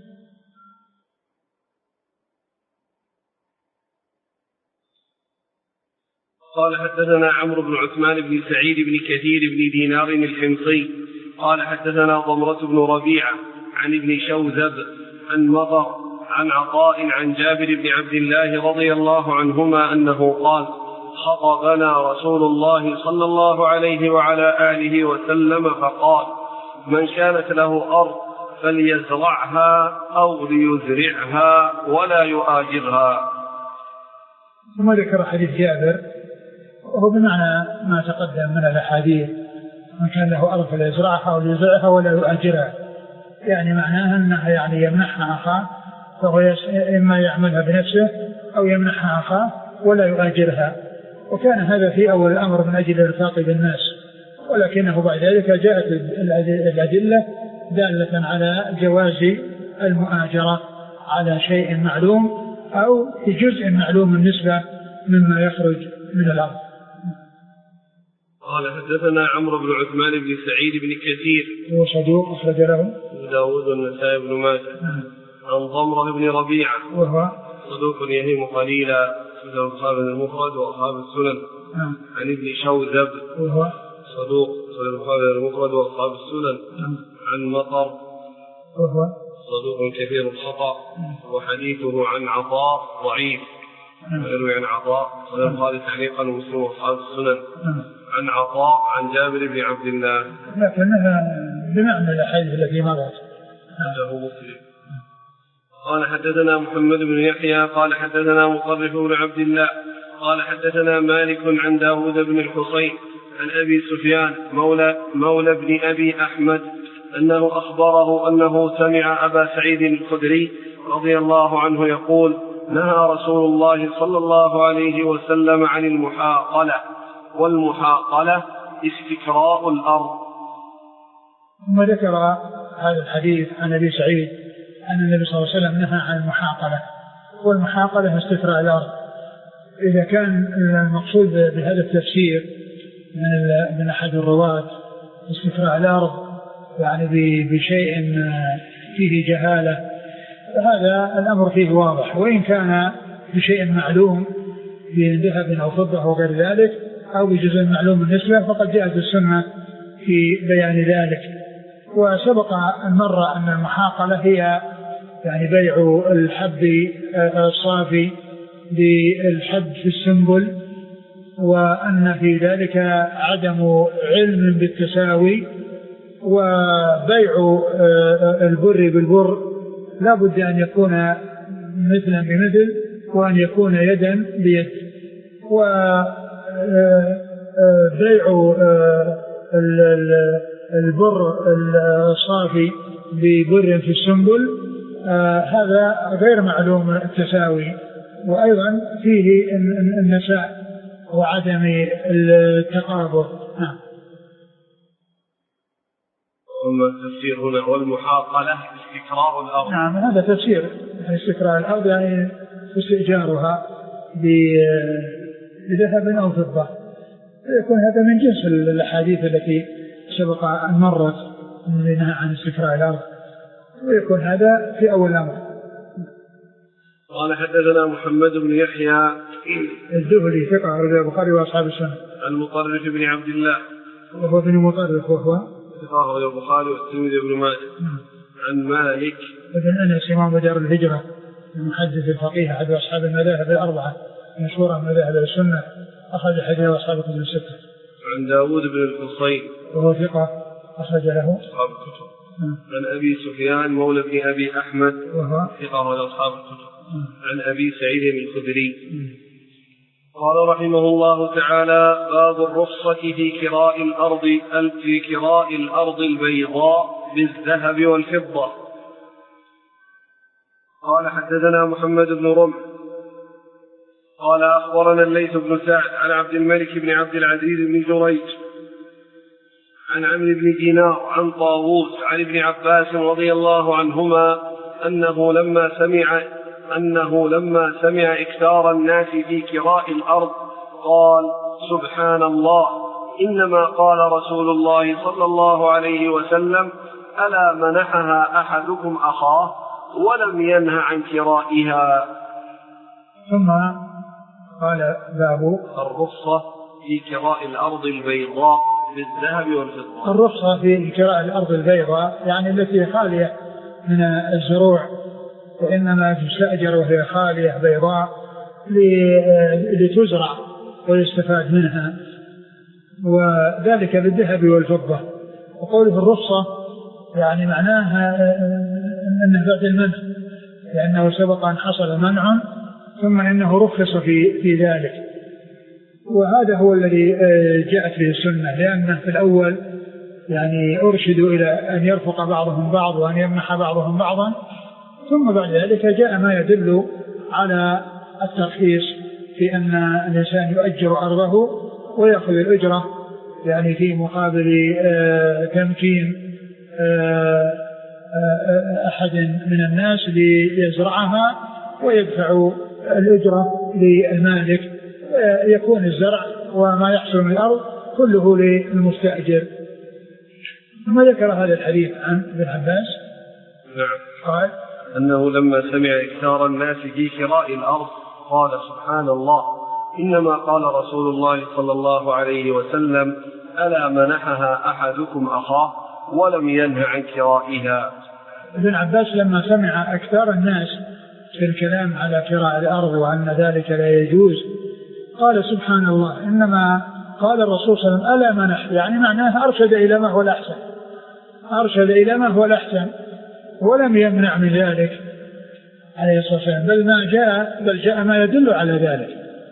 [SPEAKER 1] قال حدثنا عمرو بن عثمان بن سعيد بن كثير بن دينار الحمصي قال حدثنا ضمرة بن ربيعة عن ابن شوذب عن مطر عن عطاء عن جابر بن عبد الله رضي الله عنهما أنه قال خطبنا رسول الله صلى الله عليه وعلى آله وسلم فقال من كانت له أرض فليزرعها أو ليزرعها ولا يؤاجرها.
[SPEAKER 2] ثم ذكر حديث جابر وهو بمعنى ما تقدم من الأحاديث من كان له أرض فليزرعها أو ليزرعها ولا يؤاجرها، يعني معناها أنها يعني يمنحها أخاه فهو إما يعملها بنفسه أو يمنحها أخاه ولا يؤاجرها، وكان هذا في أول الأمر من أجل الرفاق بالناس، ولكنه بعد ذلك جاءت الأدلة دالة على جواز المؤاجرة على شيء معلوم أو في جزء معلوم النسبة مما يخرج من الأرض.
[SPEAKER 1] قال حدثنا عمرو بن عثمان بن سعيد بن كثير
[SPEAKER 2] هو صدوق أخرج له
[SPEAKER 1] داود والنسائي بن ماجه عن ضمرة بن ربيعة
[SPEAKER 2] وهو
[SPEAKER 1] صدوق يهم قليلا له أصحاب المفرد وأصحاب السنن عن ابن شوذب
[SPEAKER 2] وهو
[SPEAKER 1] صدوق له المفرد وأصحاب السنن عن مطر
[SPEAKER 2] وهو
[SPEAKER 1] صدوق كثير الخطأ وحديثه عن عطاء ضعيف ويروي عن عطاء ويروي تعليقا ومسلم وأصحاب السنن عن عطاء عن جابر بن عبد الله،
[SPEAKER 2] لكنها بمعنى الأحاديث التي مرت.
[SPEAKER 1] هذا مسلم. قال حدثنا محمد بن يحيى قال حدثنا مطرف بن عبد الله قال حدثنا مالك عن داود بن الحصين عن أبي سفيان مولى, مولى بن أبي أحمد أنه أخبره أنه سمع أبا سعيد الخدري رضي الله عنه يقول نهى رسول الله صلى الله عليه وسلم عن المحاقلة، والمحاقلة استكراء الأرض.
[SPEAKER 2] ثم ذكر هذا الحديث عن أبي سعيد أن النبي صلى الله عليه وسلم نهى عن المحاقلة، والمحاقلة استكراء الأرض. إذا كان المقصود بهذا التفسير من من أحد الرواة استكراء الأرض يعني بشيء فيه جهالة، فهذا الأمر فيه واضح، وإن كان بشيء معلوم بذهب أو فضة وغير ذلك أو بجزء معلوم النسبة فقد جاءت السنة في بيان ذلك. وسبق أن مر أن المحاقلة هي يعني بيع الحب الصافي بالحب في السنبل، وأن في ذلك عدم علم بالتساوي، وبيع البر بالبر لا بد أن يكون مثلا بمثل وأن يكون يدا بيد. وبيع البر الصافي ببر في السنبل هذا غير معلوم التساوي، وأيضا فيه النساء وعدم التقابض. نعم.
[SPEAKER 1] ثم التفسير هنا والمحاقلة استكراء الأرض.
[SPEAKER 2] نعم هذا تفسير استكراء الأرض يعني استئجارها بذهب أو فضة، يكون هذا من جنس الأحاديث التي سبق أن مرت منها عن استكراء الأرض، ويكون هذا في أول الأمر.
[SPEAKER 1] قال حدثنا محمد بن يحيى
[SPEAKER 2] الزهري ثقة أخرجه البخاري وأصحاب السنة.
[SPEAKER 1] عن مطرف بن عبد الله
[SPEAKER 2] وهو بن مطرف وهو
[SPEAKER 1] ثقة أخرجه البخاري والترمذي بن ماجه. عن مالك
[SPEAKER 2] بن أنس إمام دار الهجرة المحدث الفقيه أحد أصحاب المذاهب الأربعة مشهورة من مذاهب السنة أخرج حديثه أصحاب الكتب الستة.
[SPEAKER 1] عن داود بن الحصين
[SPEAKER 2] وهو ثقة أخرج له
[SPEAKER 1] أصحاب الكتب. عن أبي سفيان مولى بن أبي أحمد
[SPEAKER 2] وهو
[SPEAKER 1] ثقة أخرج أصحاب الكتب. عن أبي سعيد الخدري قال رحمه الله تعالى باب الرخصة في كراء الأرض في كراء الأرض البيضاء بالذهب والفضة. قال حدثنا محمد بن رمح قال أخبرنا الليث بن سعد عن عبد الملك بن عبد العزيز بن جريج عن عمرو بن دينار عن طاووس عن ابن عباس رضي الله عنهما أنه لما سمع أنه لما سمع إكثار الناس في كراء الأرض قال سبحان الله إنما قال رسول الله صلى الله عليه وسلم ألا منحها أحدكم أخاه ولم ينه عن كرائها.
[SPEAKER 2] ثم قال باب
[SPEAKER 1] الرخصة في كراء الأرض البيضاء بالذهب والفضة.
[SPEAKER 2] الرخصة في كراء الأرض البيضاء يعني التي خالية من الزروع وإنما تستأجر وهي خالية بيضاء لتزرع ويستفاد منها، وذلك بالذهب والفضة. وقوله الرخصة يعني معناها أنه بعد المنع، لأنه سبق أن حصل منع ثم إنه رخص في في ذلك، وهذا هو الذي جاءت به السنة، لأنه في الأول يعني أرشدوا إلى أن يرفق بعضهم بعض وأن يمنح بعضهم بعضا، ثم بعد ذلك جاء ما يدل على الترخيص في أن الإنسان يؤجر أرضه ويأخذ الأجرة يعني في مقابل تمكين أحد من الناس ليزرعها ويدفع الأجرة للمالك، يكون الزرع وما يحصل من الأرض كله للمستأجر. ثم ذكر هذا الحديث عن ابن عباس قال
[SPEAKER 1] أنه لما سمع إكثار الناس في كراء الأرض قال سبحان الله إنما قال رسول الله صلى الله عليه وسلم ألا منحها أحدكم أخاه ولم ينه عن كرائها.
[SPEAKER 2] ابن عباس لما سمع أكثر الناس في الكلام على كراء الأرض وأن ذلك لا يجوز قال سبحان الله إنما قال الرسول صلى الله عليه وسلم ألا منح، يعني معناه أرشد إلى ما هو الأحسن، أرشد إلى ما هو الأحسن ولم يمنع من ذلك عليه الصلاة والسلام، بل ما جاء بل جاء ما يدل على ذلك.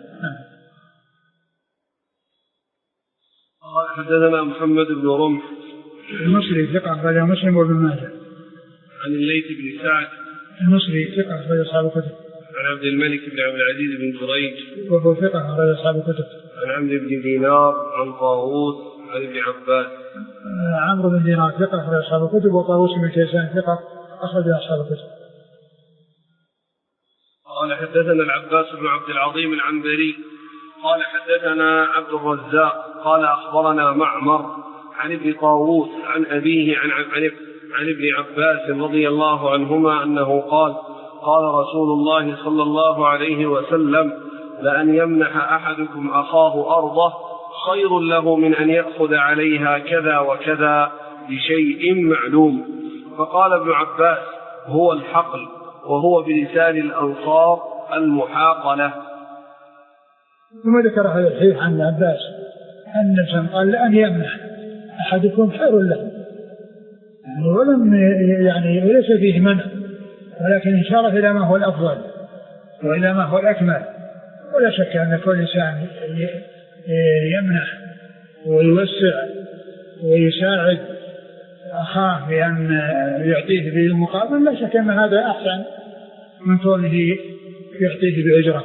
[SPEAKER 1] قال حدثنا محمد بن رمح
[SPEAKER 2] المصري ثقة أخرج مسلم وابن ماجه.
[SPEAKER 1] عن الليث بن سعد
[SPEAKER 2] المصري ثقة أخرج أصحاب الكتب.
[SPEAKER 1] عن عبد الملك بن عبد العزيز بن جريج
[SPEAKER 2] وهو ثقة أخرج أصحاب الكتب.
[SPEAKER 1] عن عمرو بن دينار عن طاووس عن ابن عباس.
[SPEAKER 2] عمرو بن دينار ثقة أخرج أصحاب الكتب، وطاووس بن كيسان ثقة أخرج أصحاب الكتب.
[SPEAKER 1] قال حدثنا العباس بن عبد العظيم العنبري قال حدثنا عبد الرزاق قال أخبرنا معمر عن ابن طاووس عن أبيه عن, عن, عن ابن عباس رضي الله عنهما أنه قال قال رسول الله صلى الله عليه وسلم لأن يمنح أحدكم أخاه أرضه خير له من أن يأخذ عليها كذا وكذا بشيء معلوم. فقال ابن عباس هو الحقل، وهو بلسان الأنصار المحاقلة.
[SPEAKER 2] ثم ذكر هذا الحديث عن ابن عباس أن النبي قال لأن يمنح أحدكم خير له، يعني ولم يعني وليس فيه منع، ولكن إشارة إلى ما هو الأفضل وإلى ما هو الأكمل. ولا شك أن كل إنسان يمنح ويوسع ويساعد أخاه بأن يعطيه بالمقابل، لا شك أن هذا أحسن من كونه يعطيه بأجره.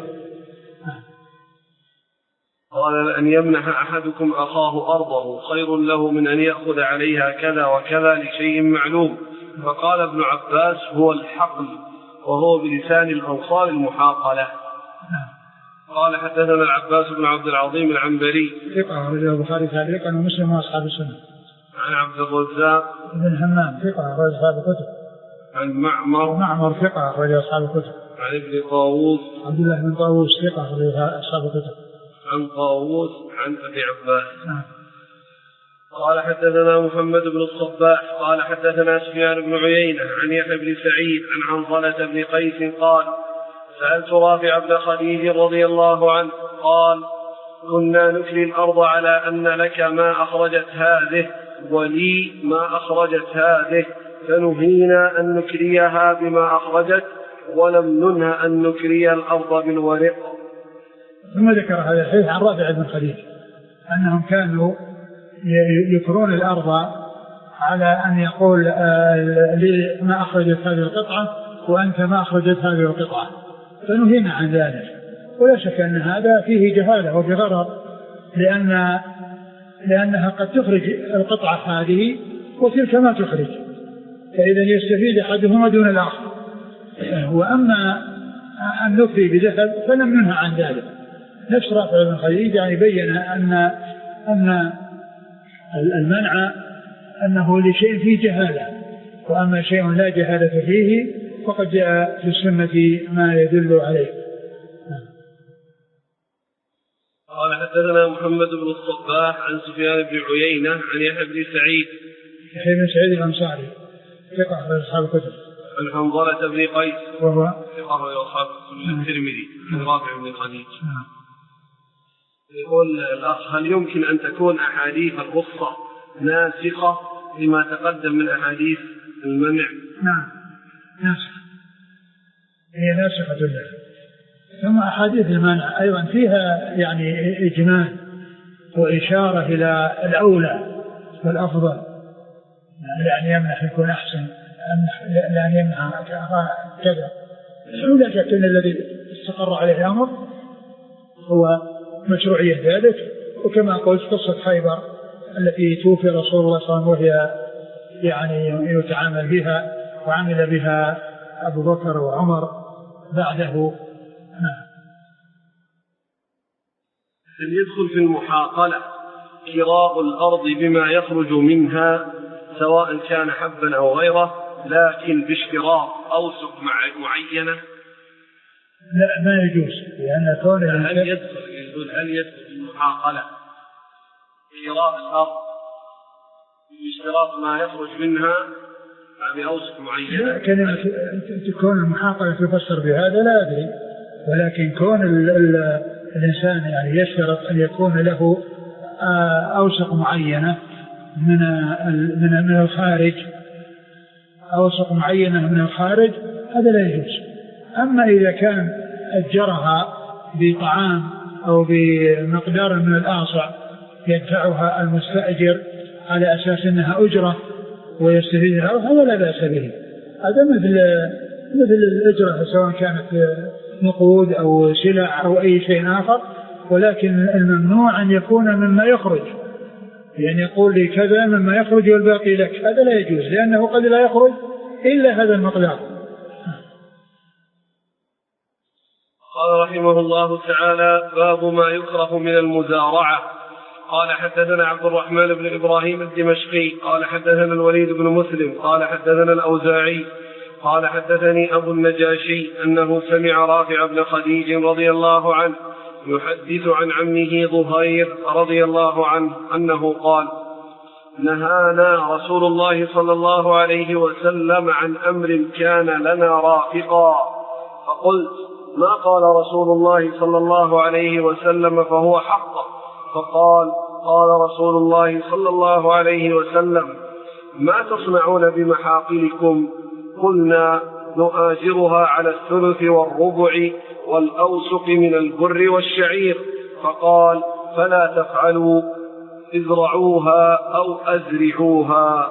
[SPEAKER 1] قال أن يمنح أحدكم أخاه أرضه خير له من أن يأخذ عليها كذا وكذا لشيء معلوم. فقال ابن عباس هو الحقل، وهو بلسان الأنصار المحاقلة. قال حدثنا العباس بن عبد العظيم العنبري
[SPEAKER 2] ثقة رجل البخاري تعليقا ومسلم وأصحاب السنة.
[SPEAKER 1] عن عبد الرزاق
[SPEAKER 2] بن همام ثقة رجل أصحاب الكتب.
[SPEAKER 1] عن معمر
[SPEAKER 2] معمر ثقة رجل أصحاب الكتب.
[SPEAKER 1] عن ابن طاووس
[SPEAKER 2] عبد الله بن طاووس ثقة رجل أصحاب الكتب.
[SPEAKER 1] عن طاووس عن أبي عباس. قال حدثنا محمد بن الصباح قال حدثنا سفيان بن عيينة عن يحيى بن سعيد عن عنظلة بن قيس قال سألت رافع بن خديج رضي الله عنه قال كنا نكري الأرض على أن لك ما أخرجت هذه ولي ما أخرجت هذه، فنهينا أن نكريها بما أخرجت ولم ننه أن نكري الأرض بالورق.
[SPEAKER 2] ثم ذكر هذا الحديث عن رافع بن خديج أنهم كانوا يكرون الأرض على أن يقول لي ما أخرجت هذه القطعة وأنت ما أخرجت هذه القطعة، فنهينا عن ذلك. ولا شك أن هذا فيه جهالة وبغرض، لأن لأنها قد تخرج القطعة هذه وتلك ما تخرج، فإذا يستفيد أحدهما دون الآخر. وأما أن نكفي بذهب فلم ننهى عن ذلك. نفس رافع بن خديج يعني بين أن أن المنع أنه لشيء فيه جهالة، وأما شيء لا جهالة فيه فقد جاء في السنة ما يدل عليه.
[SPEAKER 1] قال حدثنا محمد بن الصباح عن سفيان بن عيينة عن يحيى بن سعيد
[SPEAKER 2] يحيى بن سعيد الأنصاري ثقة أخرج أصحاب الكتب.
[SPEAKER 1] عن حنظلة بن قيس
[SPEAKER 2] وهو
[SPEAKER 1] ثقة أخرج أصحاب السنن الترمذي عن رافع بن خديج. يقول الأخ: هل يمكن أن تكون أحاديث الرخصة ناسخة لما تقدم من أحاديث المنع؟
[SPEAKER 2] نعم ناسخة، هي ناسخة لها. ثم أحاديث المنع أيضا فيها يعني إجمال وإشارة إلى الأولى والأفضل، لأن يمنع يكون أحسن، لأن يمنع كذا. لا شك أن الذي استقر عليه الأمر هو مشروعية ذلك. وكما قلت قصة خيبر التي توفي رسول الله صلى الله عليه وسلم وهي يعني يتعامل بها وعمل بها أبو بكر وعمر بعده.
[SPEAKER 1] هل يدخل في المحاقلة كراء الأرض بما يخرج منها سواء كان حبا أو غيره لكن باشتراط أوسق معينة؟
[SPEAKER 2] لا ما يجوز، لأن كون
[SPEAKER 1] هل يدخل هل يدخل في المحاقلة كراء الأرض باشتراط ما يخرج منها بأوسق معينة؟
[SPEAKER 2] كلمة تكون المحاقلة تفسر بهذا لا أدري، ولكن كون ال ال الإنسان يعني يشترط أن يكون له أوسق معينة من من من الخارج، أوسق معينة من الخارج، هذا لا يجوز. أما إذا كان أجرها بطعام أو بمقدار من الآصع يدفعها المستأجر على أساس أنها أجرة ويستفيد منها، هذا لا بأس به. هذا مثل مثل الأجرة سواء كانت نقود أو سلع أو أي شيء آخر، ولكن الممنوع أن يكون مما يخرج، يعني يقول لي كذا مما يخرج والباقي لك، هذا لا يجوز، لأنه قد لا يخرج إلا هذا المقدار.
[SPEAKER 1] قال رحمه الله تعالى: باب ما يكره من المزارعة. قال حدثنا عبد الرحمن بن إبراهيم الدمشقي قال حدثنا الوليد بن مسلم قال حدثنا الأوزاعي قال حدثني أبو النجاشي أنه سمع رافع بن خديج رضي الله عنه يحدث عن عمه ظهير رضي الله عنه أنه قال: نهانا رسول الله صلى الله عليه وسلم عن أمر كان لنا رافقا. فقلت: ما قال رسول الله صلى الله عليه وسلم فهو حق؟ فقال: قال رسول الله صلى الله عليه وسلم: ما تصنعون بمحاقلكم؟ قلنا: نؤاجرها على الثلث والربع والأوسق من البر والشعير. فقال: فلا تفعلوا، ازرعوها أو أزرعوها.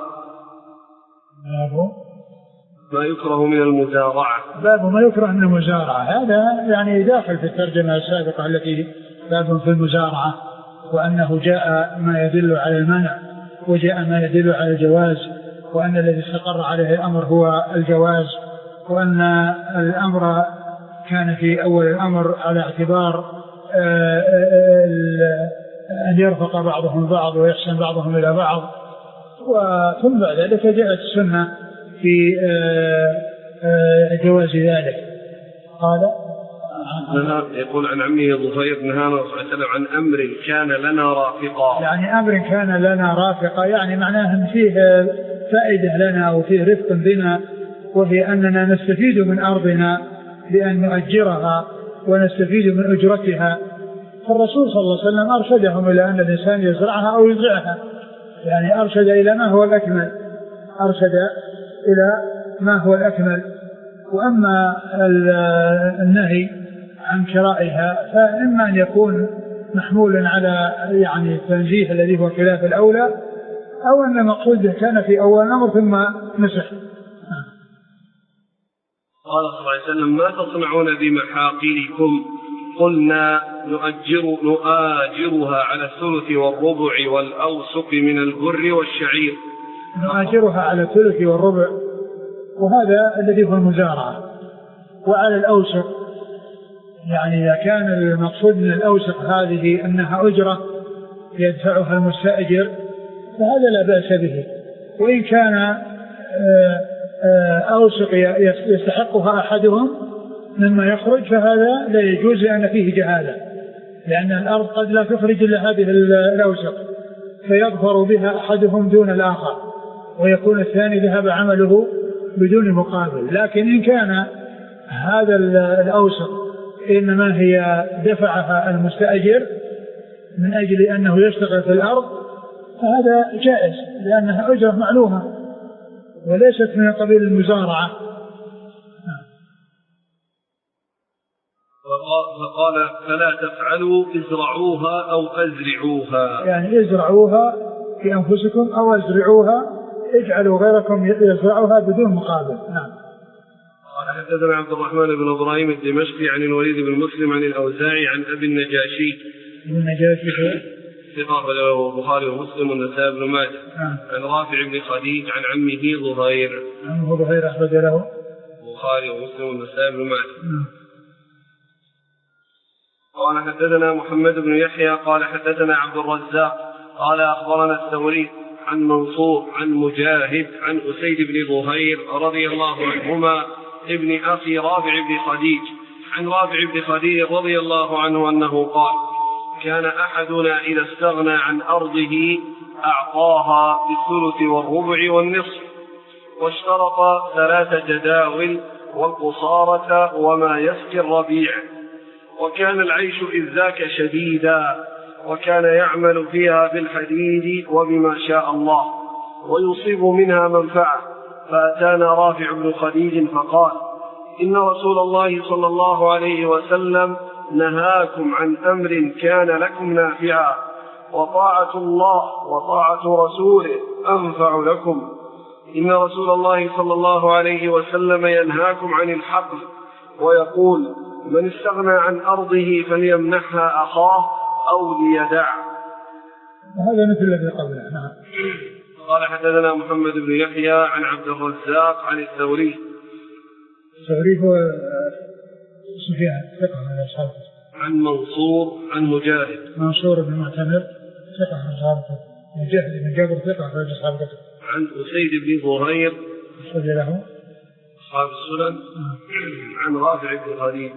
[SPEAKER 1] ما يكره من المزارعة.
[SPEAKER 2] باب ما يكره من المزارعة، هذا يعني داخل في الترجمة السابقة التي باب في المزارعة، وأنه جاء ما يدل على المنع وجاء ما يدل على الجواز، وأن الذي استقر عليه الأمر هو الجواز، وأن الأمر كان في أول الأمر على اعتبار أن يرفق بعضهم بعض ويحسن بعضهم إلى بعض. وثم بعد ذلك جاءت السنة في جواز ذلك. قال
[SPEAKER 1] يقول عن عمه ظهير نهانا عن أمر كان لنا رافقا،
[SPEAKER 2] يعني أمر كان لنا رافقا، يعني معناه أن فيه فائدة لنا وفيه رفق بنا، وهي أننا نستفيد من أرضنا بأن نؤجرها ونستفيد من أجرتها. فالرسول صلى الله عليه وسلم أرشدهم إلى أن الإنسان يزرعها أو يزرعها، يعني أرشد إلى ما هو الأكمل، أرشد إلى ما هو الأكمل. وأما النهي عن شرائها فإما أن يكون محمولا على يعني التنزيه الذي هو خلاف الأولى، أو أن مقصوده كان في أول الأمر ثم نسخ.
[SPEAKER 1] قال صلى الله عليه وسلم: ما تصنعون بمحاقلكم؟ قلنا: نؤجر نؤاجرها على الثلث والربع والأوسق من البر والشعير.
[SPEAKER 2] نؤاجرها على الثلث والربع، وهذا الذي هو المزارعة. وعلى الأوسق، يعني إذا كان المقصود من الأوسق هذه أنها أجرة يدفعها المستأجر فهذا لا بأس به. وإن كان أوسق يستحقها أحدهم مما يخرج فهذا لا يجوز، لأن فيه جهالة، لأن الأرض قد لا تخرج إلا هذه الأوسق فيظفر بها أحدهم دون الآخر ويكون الثاني ذهب عمله بدون مقابل. لكن إن كان هذا الأوسق إنما هي دفعها المستأجر من أجل أنه يشتغل في الأرض فهذا جائز، لأنها أجرة معلومة وليست من قبيل المزارعة.
[SPEAKER 1] فقال فلا تفعلوا ازرعوها أو أزرعوها،
[SPEAKER 2] يعني ازرعوها في أنفسكم أو أزرعوها، اجعلوا غيركم يزرعوها بدون مقابل. نعم.
[SPEAKER 1] قال حدثنا عبد الرحمن بن إبراهيم الدمشقي عن الوليد بن مسلم عن الأوزاعي عن أبي النجاشي.
[SPEAKER 2] النجاشي
[SPEAKER 1] ثقة له البخاري ومسلم والنسائي بن ماجه. عن رافع بن خديج عن عمه ظهير.
[SPEAKER 2] عمه ظهير أخرج له
[SPEAKER 1] البخاري ومسلم والنسائي بن ماجه. قال حدثنا محمد بن يحيى قال حدثنا عبد الرزاق قال أخبرنا الثوري عن منصور عن مجاهد عن أسيد بن ظهير رضي الله عنهما ابن أخي رافع بن خديج عن رافع بن خديج رضي الله عنه أنه قال كان أحدنا إذا استغنى عن أرضه أعطاها بالثلث والربع والنصف، واشترط ثلاث جداول والقصارة وما يسقي الربيع، وكان العيش إذ ذاك شديدا، وكان يعمل فيها بالحديد وبما شاء الله ويصيب منها منفعة. فأتانا رافع بن خديج فقال إن رسول الله صلى الله عليه وسلم نهاكم عن أمر كان لكم نافعا، وطاعة الله وطاعة رسوله أنفع لكم. إن رسول الله صلى الله عليه وسلم ينهاكم عن الحقل ويقول من استغنى عن أرضه فليمنحها أخاه أو ليدع.
[SPEAKER 2] هذا مثل الذي قبله. نعم.
[SPEAKER 1] قال حدثنا محمد بن يحيى عن عبد الرزاق عن الثوري.
[SPEAKER 2] الثوري هو سفيان ثقة من أصحابه.
[SPEAKER 1] عن منصور عن مجاهد.
[SPEAKER 2] منصور بن معتمر ثقة من أصحابه. مجاهد بن جابر ثقة من أصحابه.
[SPEAKER 1] عن أسيد بن ظهير
[SPEAKER 2] أخرج له
[SPEAKER 1] أصحاب السنن. عن رافع بن خديج.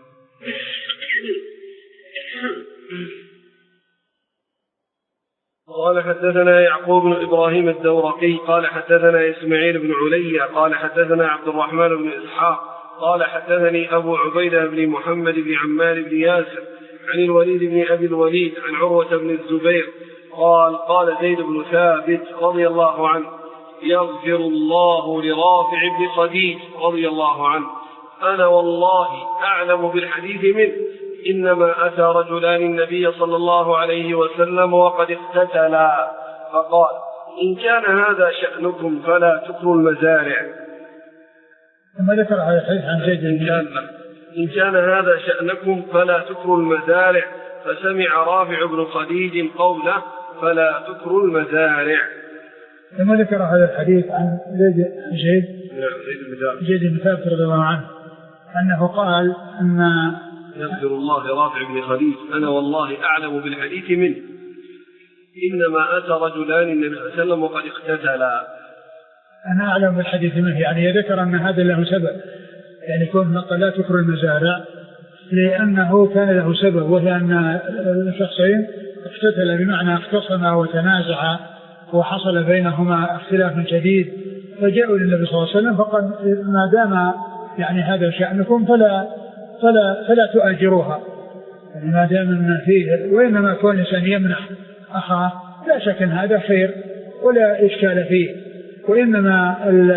[SPEAKER 1] قال حدثنا يعقوب بن إبراهيم الدورقي قال حدثنا إسماعيل بن علي قال حدثنا عبد الرحمن بن إسحاق قال حدثني أبو عبيدة بن محمد بن عمار بن ياسر عن الوليد بن أبي الوليد عن عروة بن الزبير قال قال زيد بن ثابت رضي الله عنه يغفر الله لرافع بن خديج رضي الله عنه أنا والله أعلم بالحديث منه، إنما أتى رجلان النبي صلى الله عليه وسلم وقد اقتتلا فقال إن كان هذا شأنكم فلا تكروا المزارع.
[SPEAKER 2] ثم ذكر هذا الحديث عن زيد بن ثابت
[SPEAKER 1] إن كان هذا شأنكم فلا تكروا المزارع، فسمع رافع بن خديج قوله فلا تكروا المزارع.
[SPEAKER 2] ثم ذكر هذا الحديث عن زيد زيد بن ثابت رضي الله عنه أنه قال أن
[SPEAKER 1] يغفر الله لرافع بن خديج أنا والله أعلم بالحديث منه، إنما أتى رجلان النبي صلى الله عليه وسلم وقد اقتتلا.
[SPEAKER 2] أنا أعلم بالحديث منه، يعني يذكر أن هذا له سبب، يعني كون نقل لا تكر المزارع لأنه كان له سبب، وهي أن الشخصين اقتتلا بمعنى اختصما وتنازعا وحصل بينهما اختلاف شديد، فجاءوا للنبي صلى الله عليه وسلم فقال ما دام يعني هذا شأنكم فلا فلا فلا تؤجروها، يعني ما دام ان فيه، وانما كون الانسان يمنح اخاه لا شك ان هذا خير ولا اشكال فيه، وانما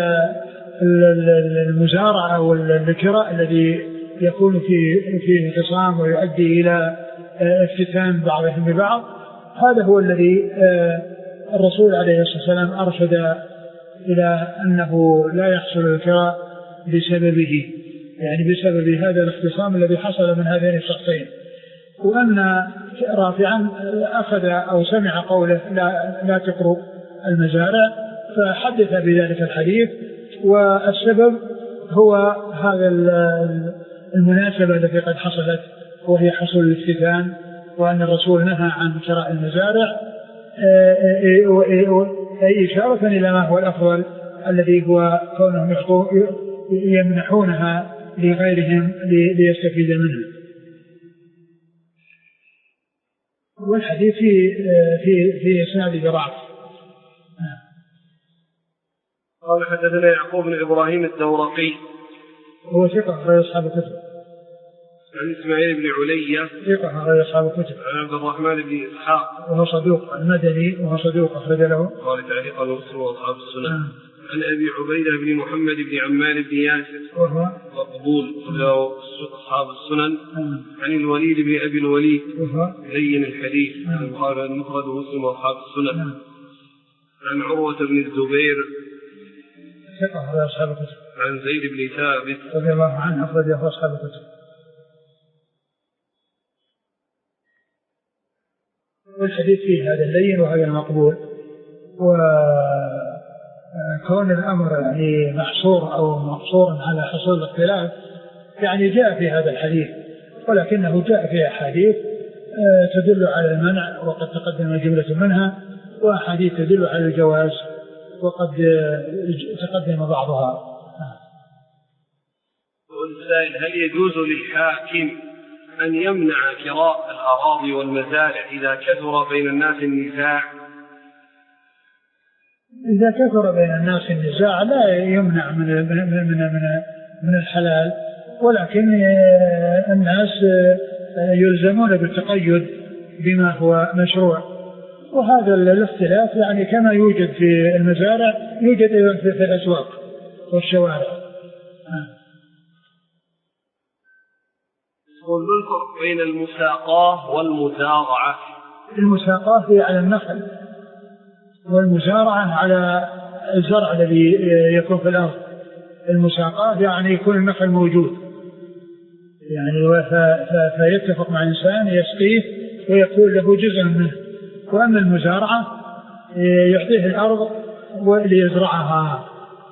[SPEAKER 2] المزارعه والكراء الذي يكون في فيه خصام ويؤدي الى افتتان بعضهم ببعض هذا هو الذي الرسول عليه الصلاه والسلام ارشد الى انه لا يحصل الكراء بسببه، يعني بسبب هذا الاختصام الذي حصل من هذين الشخصين. وأن رافعا أخذ أو سمع قوله لا, لا تقروا المزارع فحدث بذلك الحديث. والسبب هو هذا المناسبة التي قد حصلت وهي حصول الافتتان، وأن الرسول نهى عن شراء المزارع أي إشارة إلى ما هو الأفضل الذي هو كونهم يمنحونها لغيرهم ليستفيد منها. والحديث في في في إسناد ضعف.
[SPEAKER 1] قال حدثنا يعقوب بن إبراهيم الدورقي
[SPEAKER 2] هو ثقة غير أصحاب الكتب.
[SPEAKER 1] عن إسماعيل بن علية
[SPEAKER 2] ثقة غير أصحاب الكتب.
[SPEAKER 1] عن عبد الرحمن بن إسحاق
[SPEAKER 2] وهو صدوق المدني وهو صدوق أخرج له
[SPEAKER 1] قال تعليقا مسلم وأصحاب السنن. آه. عن أبي عبيدة بن محمد بن عمار بن ياسر
[SPEAKER 2] وهو
[SPEAKER 1] مقبول له أصحاب السنن. آه. عن الوليد بن أبي الوليد
[SPEAKER 2] وهو
[SPEAKER 1] لين الحديث قال آه. المفرد مسلم وأصحاب السنن. آه. عن عروة بن الزبير
[SPEAKER 2] ثقة غير أصحاب الكتب.
[SPEAKER 1] عن زيد بن ثابت
[SPEAKER 2] رضي الله عنه أخرجه أصحاب الكتب. والحديث فيه هذا اللين وهذا المقبول، وكون الأمر يعني محصور أو مقصور على حصول الاختلاف يعني جاء في هذا الحديث، ولكنه جاء في أحاديث تدل على المنع وقد تقدم جملة منها، وأحاديث تدل على الجواز وقد تقدم بعضها.
[SPEAKER 1] والسائل هل يجوز للحاكم أن يمنع كراء الأراضي والمزارع إذا كثر بين الناس النزاع؟
[SPEAKER 2] إذا كثر بين الناس النزاع لا يمنع من من من من الحلال، ولكن الناس يلزمون بالتقيد بما هو مشروع، وهذا الاختلاف يعني كما يوجد في المزارع يوجد أيضا في الأسواق والشوارع.
[SPEAKER 1] ما الفرق بين المساقاة والمزارعة؟
[SPEAKER 2] المساقاة هي على النخل، والمزارعة على الزرع الذي يكون في الأرض. المساقاة يعني يكون النخل موجود يعني فيتفق مع إنسان يسقيه ويكون له جزء منه، وأما المزارعة يعطيه الأرض ليزرعها.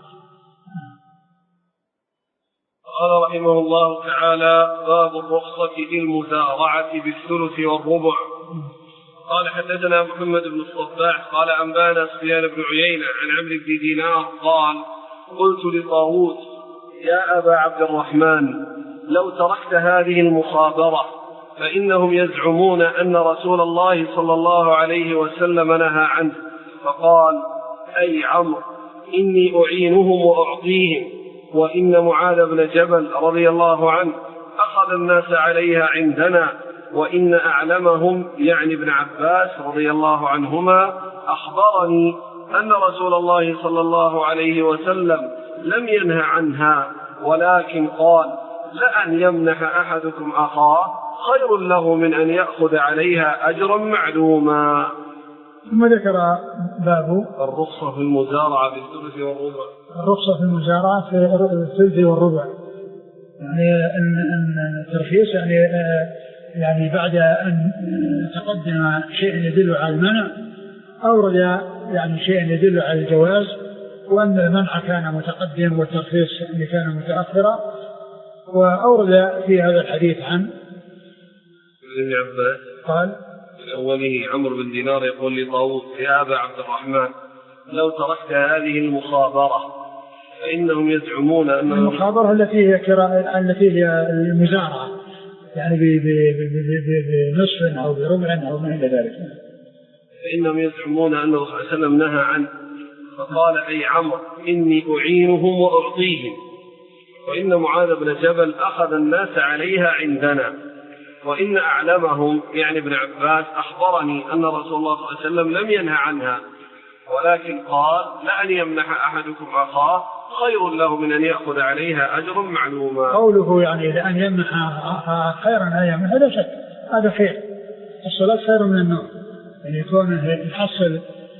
[SPEAKER 1] قال رحمه الله تعالى: باب الرخصة في المزارعة بالثلث والربع. قال حدثنا محمد بن الصباح قال أنبانا سفيان بن عيينة عن عمرو بن دينار قال: قلت لطاووس: يا أبا عبد الرحمن، لو تركت هذه المخابرة فإنهم يزعمون أن رسول الله صلى الله عليه وسلم نهى عنه. فقال: أي عمرو، إني أعينهم وأعطيهم، وإن معاذ بن جبل رضي الله عنه أخذ الناس عليها عندنا، وإن أعلمهم يعني ابن عباس رضي الله عنهما أخبرني أن رسول الله صلى الله عليه وسلم لم ينه عنها، ولكن قال: لأن يمنح أحدكم أخاه خير له من أن يأخذ عليها أجرا معلوما.
[SPEAKER 2] ثم ذكر باب
[SPEAKER 1] الرخصة في المزارعة بالثلث والربع.
[SPEAKER 2] الرخصة في المزارعة في الثلث والربع، يعني أن الترخيص يعني يعني بعد أن تقدم شيء يدل على المنع أورد يعني شيء يدل على الجواز، وأن المنع كان متقدم والترخيص يعني كان متأخرا. وأورد في هذا الحديث عن
[SPEAKER 1] ابن عباس قال في أوله عمرو بن دينار يقول لطاووس: يا أبا عبد الرحمن، لو تركت هذه المخابرة فإنهم يزعمون أن
[SPEAKER 2] المخابرة التي هي كراء التي هي المزارعة يعني بنصف أو بربع أو ما إلى ذلك،
[SPEAKER 1] فإنهم يزعمون أن الرسول صلى الله عليه وسلم نهى عنه. فقال: أي عمرو، إني أعينهم وأعطيهم، وإن معاذ بن جبل أخذ الناس عليها عندنا، وإن أعلمهم يعني ابن عباس أخبرني أن رسول الله صلى الله عليه وسلم لم ينهى عنها، ولكن قال: لأن يمنح أحدكم أخاه خير له من أن يأخذ عليها أجرا معلوما.
[SPEAKER 2] قوله يعني لأن يمنح خيرا أن يمنح هذا شك، هذا خير. الصلاة خير من النوم، يعني يكون يحصل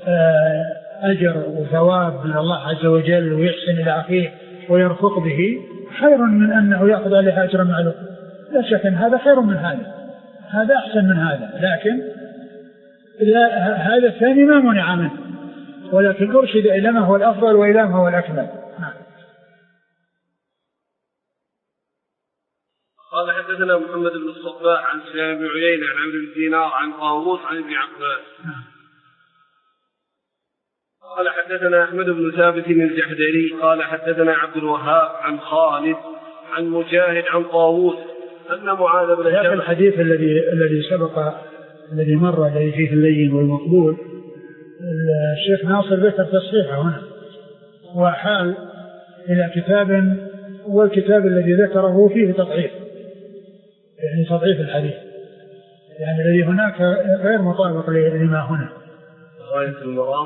[SPEAKER 2] أجر وثواب من الله عز وجل ويحسن إلى أخيه ويرفق به خير من أنه يأخذ عليها أجرا معلوما. لا شك أن هذا خير من هذا، هذا أحسن من هذا، لكن هذا الثاني ما منع منه، ولكن أرشد إلى ما هو الأفضل وإلى ما هو الأكمل.
[SPEAKER 1] قال حدثنا محمد بن الصباح عن سفيان بن عيينة عن عمرو بن دينار عن طاووس عن ابن عباس. قال حدثنا أحمد بن ثابت الجحدري قال حدثنا عبد الوهاب عن خالد عن مجاهد عن طاووس أن معاذ بن جبل.
[SPEAKER 2] الحديث الذي الذي سبق الذي مر الذي فيه اللين والمقبول، الشيخ ناصر ذكر تصحيحه هنا وحال إلى كتاب، والكتاب الذي ذكره فيه تضعيف، يعني تضعيف الحديث، يعني الذي هناك غير مطابق لما هنا.
[SPEAKER 1] غاية المرام.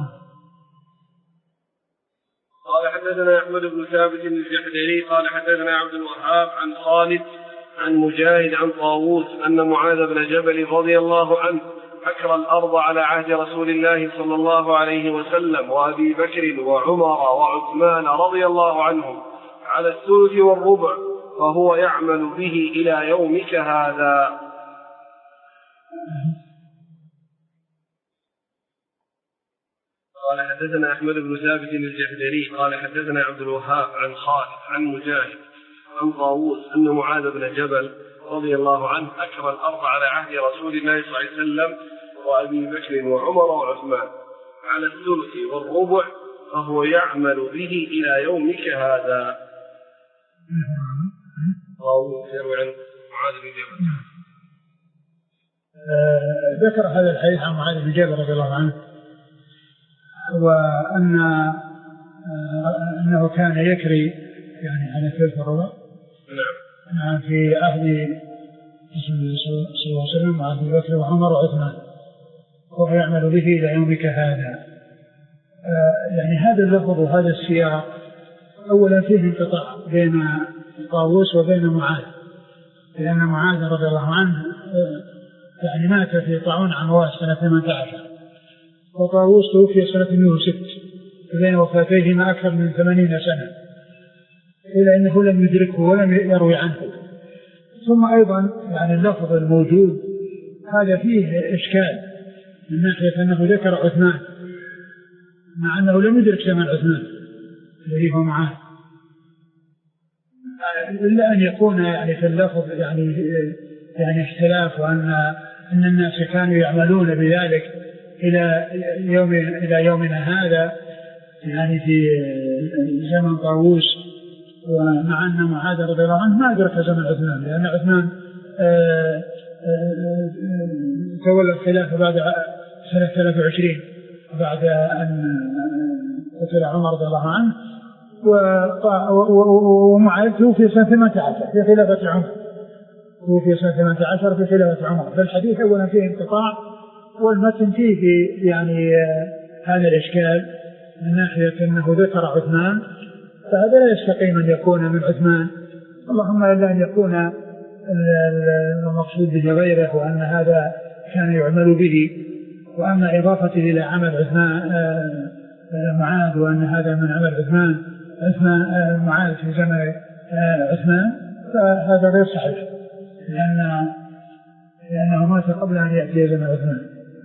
[SPEAKER 1] قال حدثنا أحمد بن ثابت الجحدري قال حدثنا عبد الوهاب عن خالد عن مجاهد عن طاووس أن معاذ بن جبل رضي الله عنه أكر الأرض على عهد رسول الله صلى الله عليه وسلم وأبي بكر وعمر وعثمان رضي الله عنهم على الثلث والربع، فهو يعمل به إلى يومك هذا. قال حدثنا أحمد بن ثابت الجحدري قال حدثنا عبد الوهاب عن خالد عن مجاهد عن طاووس أن معاذ بن جبل رضي الله عنه أكر الأرض على عهد رسول الله صلى الله عليه وسلم وأبي بكر وعمر وعثمان على الثلث والربع، فهو يعمل به إلى يومك هذا. طاووس يروي عن معاذ بن جبل.
[SPEAKER 2] ذكر هذا الحديث عن معاذ بن جبل رضي الله عنه، وأن أنه كان يكري يعني على ثلث الربع نعم في عهد رسول الله صلى الله عليه وسلم وأبي بكر وعمر وعثمان، وهو يعمل به إلى يومك هذا. يعني هذا اللفظ وهذا السياق أولا فيه انقطاع بين طاووس وبين معاذ، لأن معاذ رضي الله عنه يعني مات في طاعون عمواس سنة ثمانية عشر، وطاووس توفي سنة مئة وستة، بين وفاتيهما أكثر من ثمانين سنة، إلا أنه لم يدركه ولم يروي عنه. ثم أيضا يعني اللفظ الموجود هذا فيه إشكال من ناحية أنه ذكر عثمان مع أنه لم يدرك زمن عثمان الذي هو معاه، إلا أن يكون يعني في اللفظ يعني يعني اختلاف، وأن أن الناس كانوا يعملون بذلك إلى يوم إلى يومنا هذا، يعني في زمن طاووس، ومع أن معاذ رضي الله عنه ما أدرك زمن عثمان، لأن عثمان تولى الخلافة بعد سنة ثلاثة وعشرين بعد أن قتل عمر رضي الله عنه، ومعاذ توفي سنة ثمانية عشر في خلافة عمر، توفي سنة ثمانية عشر في خلافة عمر. فالحديث أولا فيه انقطاع، والمتن فيه في يعني هذا الإشكال من ناحية أنه ذكر عثمان، فهذا لا يستقيم أن يكون من عثمان، اللهم إلا أن يكون المقصود به غيره، وأن هذا كان يعمل به. وأما إضافته إلى عمل عثمان معاذ وأن هذا من عمل عثمان عثمان معاذ في زمن عثمان، فهذا غير صحيح، لأن لأنه مات قبل أن يأتي زمن عثمان.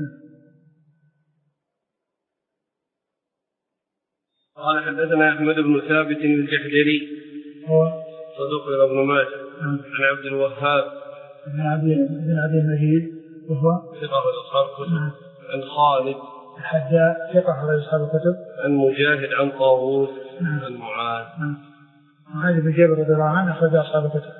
[SPEAKER 1] قال حدثنا أحمد بن ثابت الجحدري
[SPEAKER 2] هو
[SPEAKER 1] صدوق ابن ماجه عن عبد الوهاب
[SPEAKER 2] بن عبد المجيد وهو
[SPEAKER 1] ثقة أصحاب الكتب عن خالد
[SPEAKER 2] الحذاء ثقة أصحاب الكتب
[SPEAKER 1] عن مجاهد عن طاووس عن معاذ
[SPEAKER 2] معاذ بن جبل رضي الله عنه أخرج أصحاب الكتب.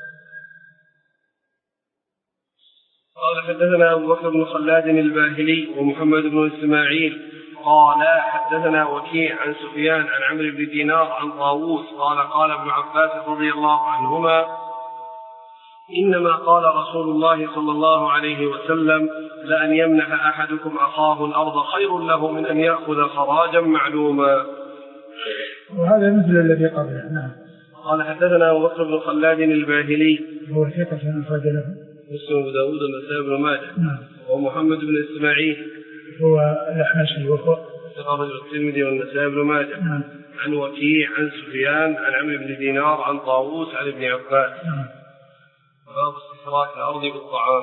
[SPEAKER 1] قال حدثنا أبو بكر بن خلاد الباهلي ومحمد بن إسماعيل قال حدثنا وكيع عن سفيان عن عمرو بن دينار عن طاووس قال قال ابن عباس رضي الله عنهما إنما قال رسول الله صلى الله عليه وسلم لأن يمنح أحدكم أخاه الأرض خير له من أن يأخذ خراجا معلوما.
[SPEAKER 2] وهذا مثل الذي قبله. نعم.
[SPEAKER 1] قال حدثنا أبو بكر بن خلاد الباهلي
[SPEAKER 2] هو ثقة أخرج له
[SPEAKER 1] مسلم وأبو داود والنسائي بن ماجه.
[SPEAKER 2] نعم.
[SPEAKER 1] ومحمد بن إسماعيل
[SPEAKER 2] هو الأحمسي وهو
[SPEAKER 1] ثقة الترمذي والنسائي بن ماجه.
[SPEAKER 2] نعم.
[SPEAKER 1] عن وكيع عن سفيان عن عمرو بن دينار عن طاووس عن ابن عباس.
[SPEAKER 2] نعم.
[SPEAKER 1] باب استكراء الأرض بالطعام.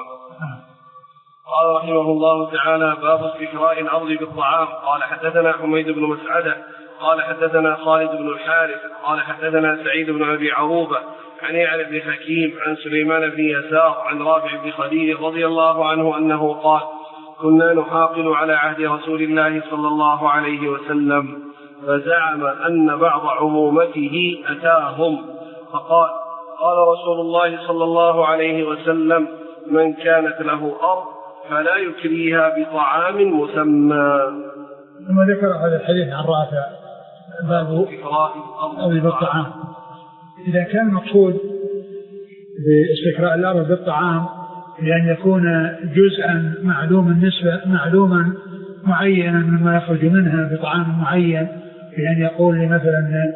[SPEAKER 1] قال رحمه الله تعالى: باب استكراء الأرض بالطعام. قال حدثنا حميد بن مسعدة قال حدثنا خالد بن الحارث قال حدثنا سعيد بن أبي عروبة عن يعلى بن حكيم عن سليمان بن يسار عن رافع بن خديج رضي الله عنه أنه قال: كنا نحاقل على عهد رسول الله صلى الله عليه وسلم، فزعم أن بعض عمومته أتاهم فقال: قال رسول الله صلى الله عليه وسلم: من كانت له أرض فلا يكريها بطعام مسمى.
[SPEAKER 2] ثم ذكر هذا الحديث عن رافع باب الأرض بالطعام. إذا كان مقصود باستكراء الأرض بالطعام لأن يكون جزءا معلوم النسبة معلوما معينا مما يخرج منها بطعام معين، بأن يقول لي مثلا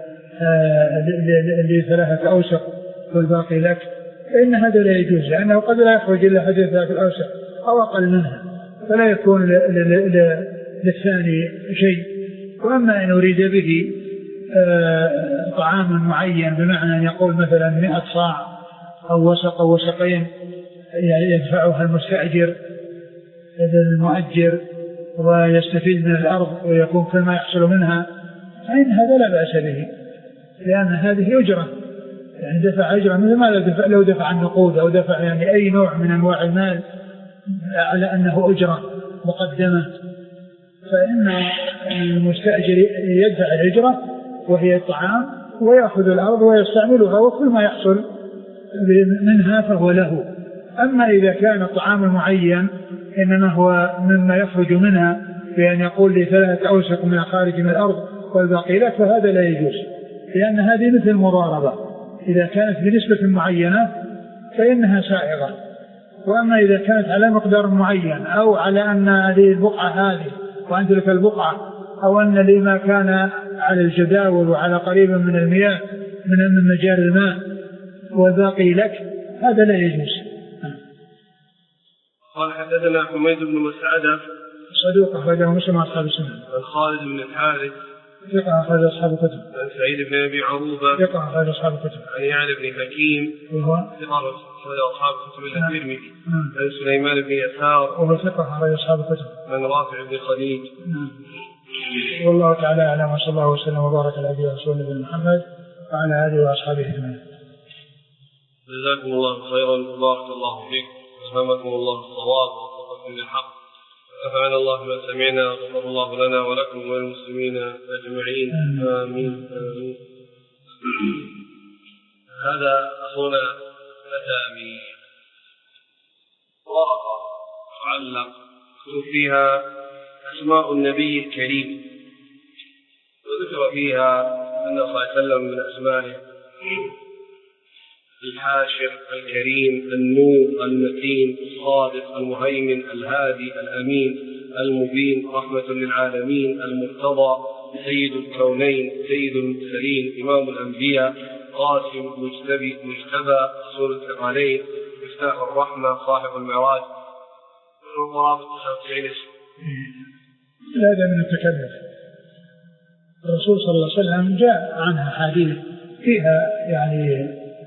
[SPEAKER 2] اللي ثلاثة أوسق والباقي لك، فإن هذا لا يجوز، لأنه قد لا يخرج إلا حديث ثلاثة الأوسق أو أقل منها، فلا يكون للثاني شيء. وأما إن أريد به طعاما معين بمعنى أن يقول مثلا مئة صاع أو وسق أو وسقين يدفعها المستأجر للمؤجر ويستفيد من الأرض ويكون كل ما يحصل منها، فإن هذا لا بأس به، لأن هذه أجرة، يعني دفع أجرة مثل ما دفع لو دفع النقود أو دفع يعني أي نوع من أنواع المال على أنه أجرة مقدمة، فإن المستأجر يدفع الأجرة وهي الطعام ويأخذ الأرض ويستعملها وكل ما يحصل منها فهو له. أما إذا كان الطعام المعين إنما هو مما يخرج منها بأن يقول لي ثلاثة أوسق من خارج من الأرض والباقي لك، فهذا لا يجوز، لأن هذه مثل المضاربة، إذا كانت بنسبة معينة فإنها سائغة. وأما إذا كانت على مقدار معين أو على أن لي البقعة هذه وأنت لك البقعة، أو أن لي ما كان على الجداول وعلى قريب من المياه من مجاري الماء والباقي لك، هذا لا يجوز.
[SPEAKER 1] قال حدثنا حميد بن مسعدة
[SPEAKER 2] صدوق أخرجه مسلم أصحاب السنن.
[SPEAKER 1] عن خالد بن الحارث
[SPEAKER 2] ثقة أخرج أصحاب الكتب.
[SPEAKER 1] عن سعيد بن أبي عروبة
[SPEAKER 2] ثقة أخرج أصحاب الكتب.
[SPEAKER 1] عن يعلى بن حكيم
[SPEAKER 2] وهو
[SPEAKER 1] ثقة أخرج أصحاب الكتب إلا الترمذي. عن سليمان بن يسار
[SPEAKER 2] وهو ثقة أخرج أصحاب الكتب.
[SPEAKER 1] عن رافع بن خديج.
[SPEAKER 2] والله تعالى أعلم، وصلى الله وسلم وبارك على نبينا رسولنا محمد وعلى آله وأصحابه أجمعين.
[SPEAKER 1] جزاكم الله خيرا وبارك الله فيكم وفهمكم الله الصواب ووفقكم للحق، نفعنا الله بما سمعنا وغفر الله لنا ولكم وللمسلمين أجمعين. آمين آمين. هذا أخونا أتى بورقة تعلق فيها أسماء النبي الكريم، وذكر فيها أن صلى الله عليه وسلم من أسمائه الحاشر الكريم النور المتين الصادق المهيمن الهادي الأمين المبين رحمة للعالمين المرتضى سيد الكونين سيد المرسلين إمام الأنبياء قاسم مجتبي مجتبى رسول الثقلين مفتاح الرحمة صاحب المعراج من قرابة تسعين اسم.
[SPEAKER 2] هذا من التكلف. الرسول صلى الله عليه وسلم جاء عنها حديث فيها يعني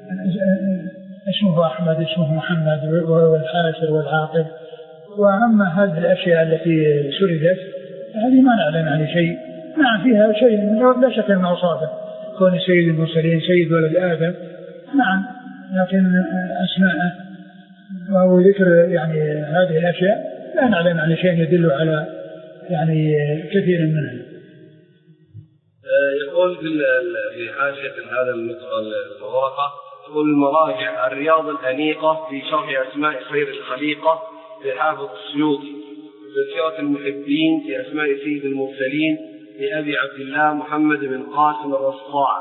[SPEAKER 2] اسمه أحمد اسمه محمد وهو الحاشر والعاقب. وأما هذه الأشياء التي سردت هذه ما نعلم عن شيء. نعم فيها شيء لا شك أن أوصافه كون سيد المرسلين سيد ولد آدم، نعم، لكن أسماءه وهو ذكر يعني هذه الأشياء لا نعلم عن شيء يدل على يعني كثير منها.
[SPEAKER 1] يقول في حاشية هذا الورقة تقول المراجع الرياض الأنيقة في شرح أسماء خير الخليقة لحافظ السيوطي، تذكرة المحبين في أسماء سيد المرسلين لأبي عبد الله محمد بن قاسم الرصاع.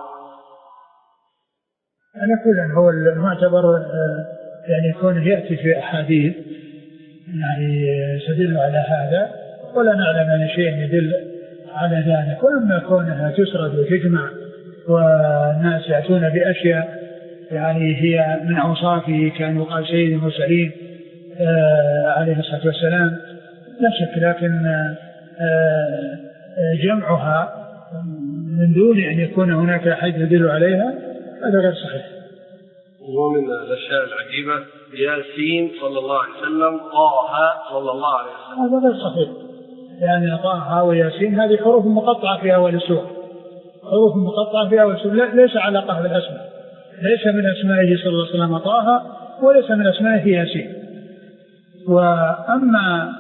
[SPEAKER 2] أنا كل هو المعتبر يعني يكون يأتي في أحاديث يعني تدل على هذا، ولا نعلم عن شيء يدل على ذلك. ولما كونها تسرد وتجمع والناس يأتون بأشياء يعني هي من أوصافه كان يقال سيد المرسلين آه عليه الصلاة والسلام لا شك، لكن آه جمعها من دون أن يكون هناك أحد يدل عليها هذا غير صحيح.
[SPEAKER 1] ومن الأشياء العجيبة ياسين صلى الله عليه وسلم، طه صلى الله عليه وسلم.
[SPEAKER 2] هذا غير صحيح، يعني طه وياسين هذه حروف مقطعة في أول السورة، حروف مقطعة في أول السورة، ليس علاقة بالأسماء، ليس من أسمائه صلى الله عليه وسلم طه، وليس من أسمائه ياسين. وأما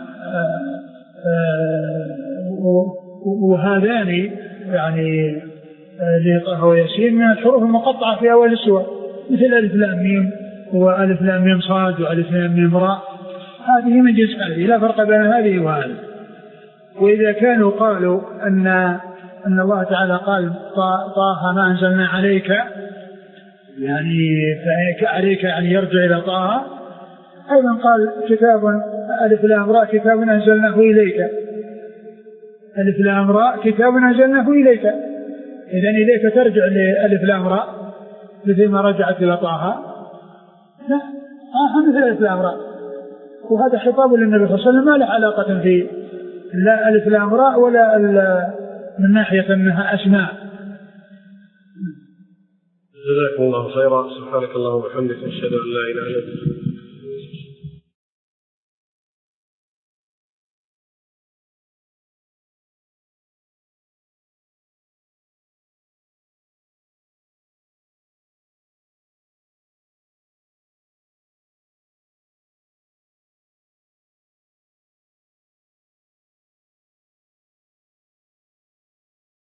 [SPEAKER 2] وهذان يعني لطه وياسين من الحروف المقطعة في أول السورة، مثل ألف لام ميم وألف لام ميم صاد وألف لام ميم راء، هذه من جنس هذه، لا فرق بين هذه وهذه. وإذا كانوا قالوا أن أن الله تعالى قال طه ما أنزلنا عليك، يعني عليك يعني يرجع إلى طه، أيضا قال كتاب ألف لام راء كتاب أنزلناه إليك، ألف لام راء كتاب أنزلناه إليك، إذن إليك ترجع لألف لام راء مثل ما رجعت إلى طه، لا آه مثل ألف لام راء. وهذا خطاب للنبي صلى الله عليه وسلم ما له علاقة في لا ألف لام راء ولا من ناحية أنها أسماء.
[SPEAKER 1] جزاكم الله خيرا، سبحانك اللهم وبحمدك، أشهد أن لا إله إلا أنت.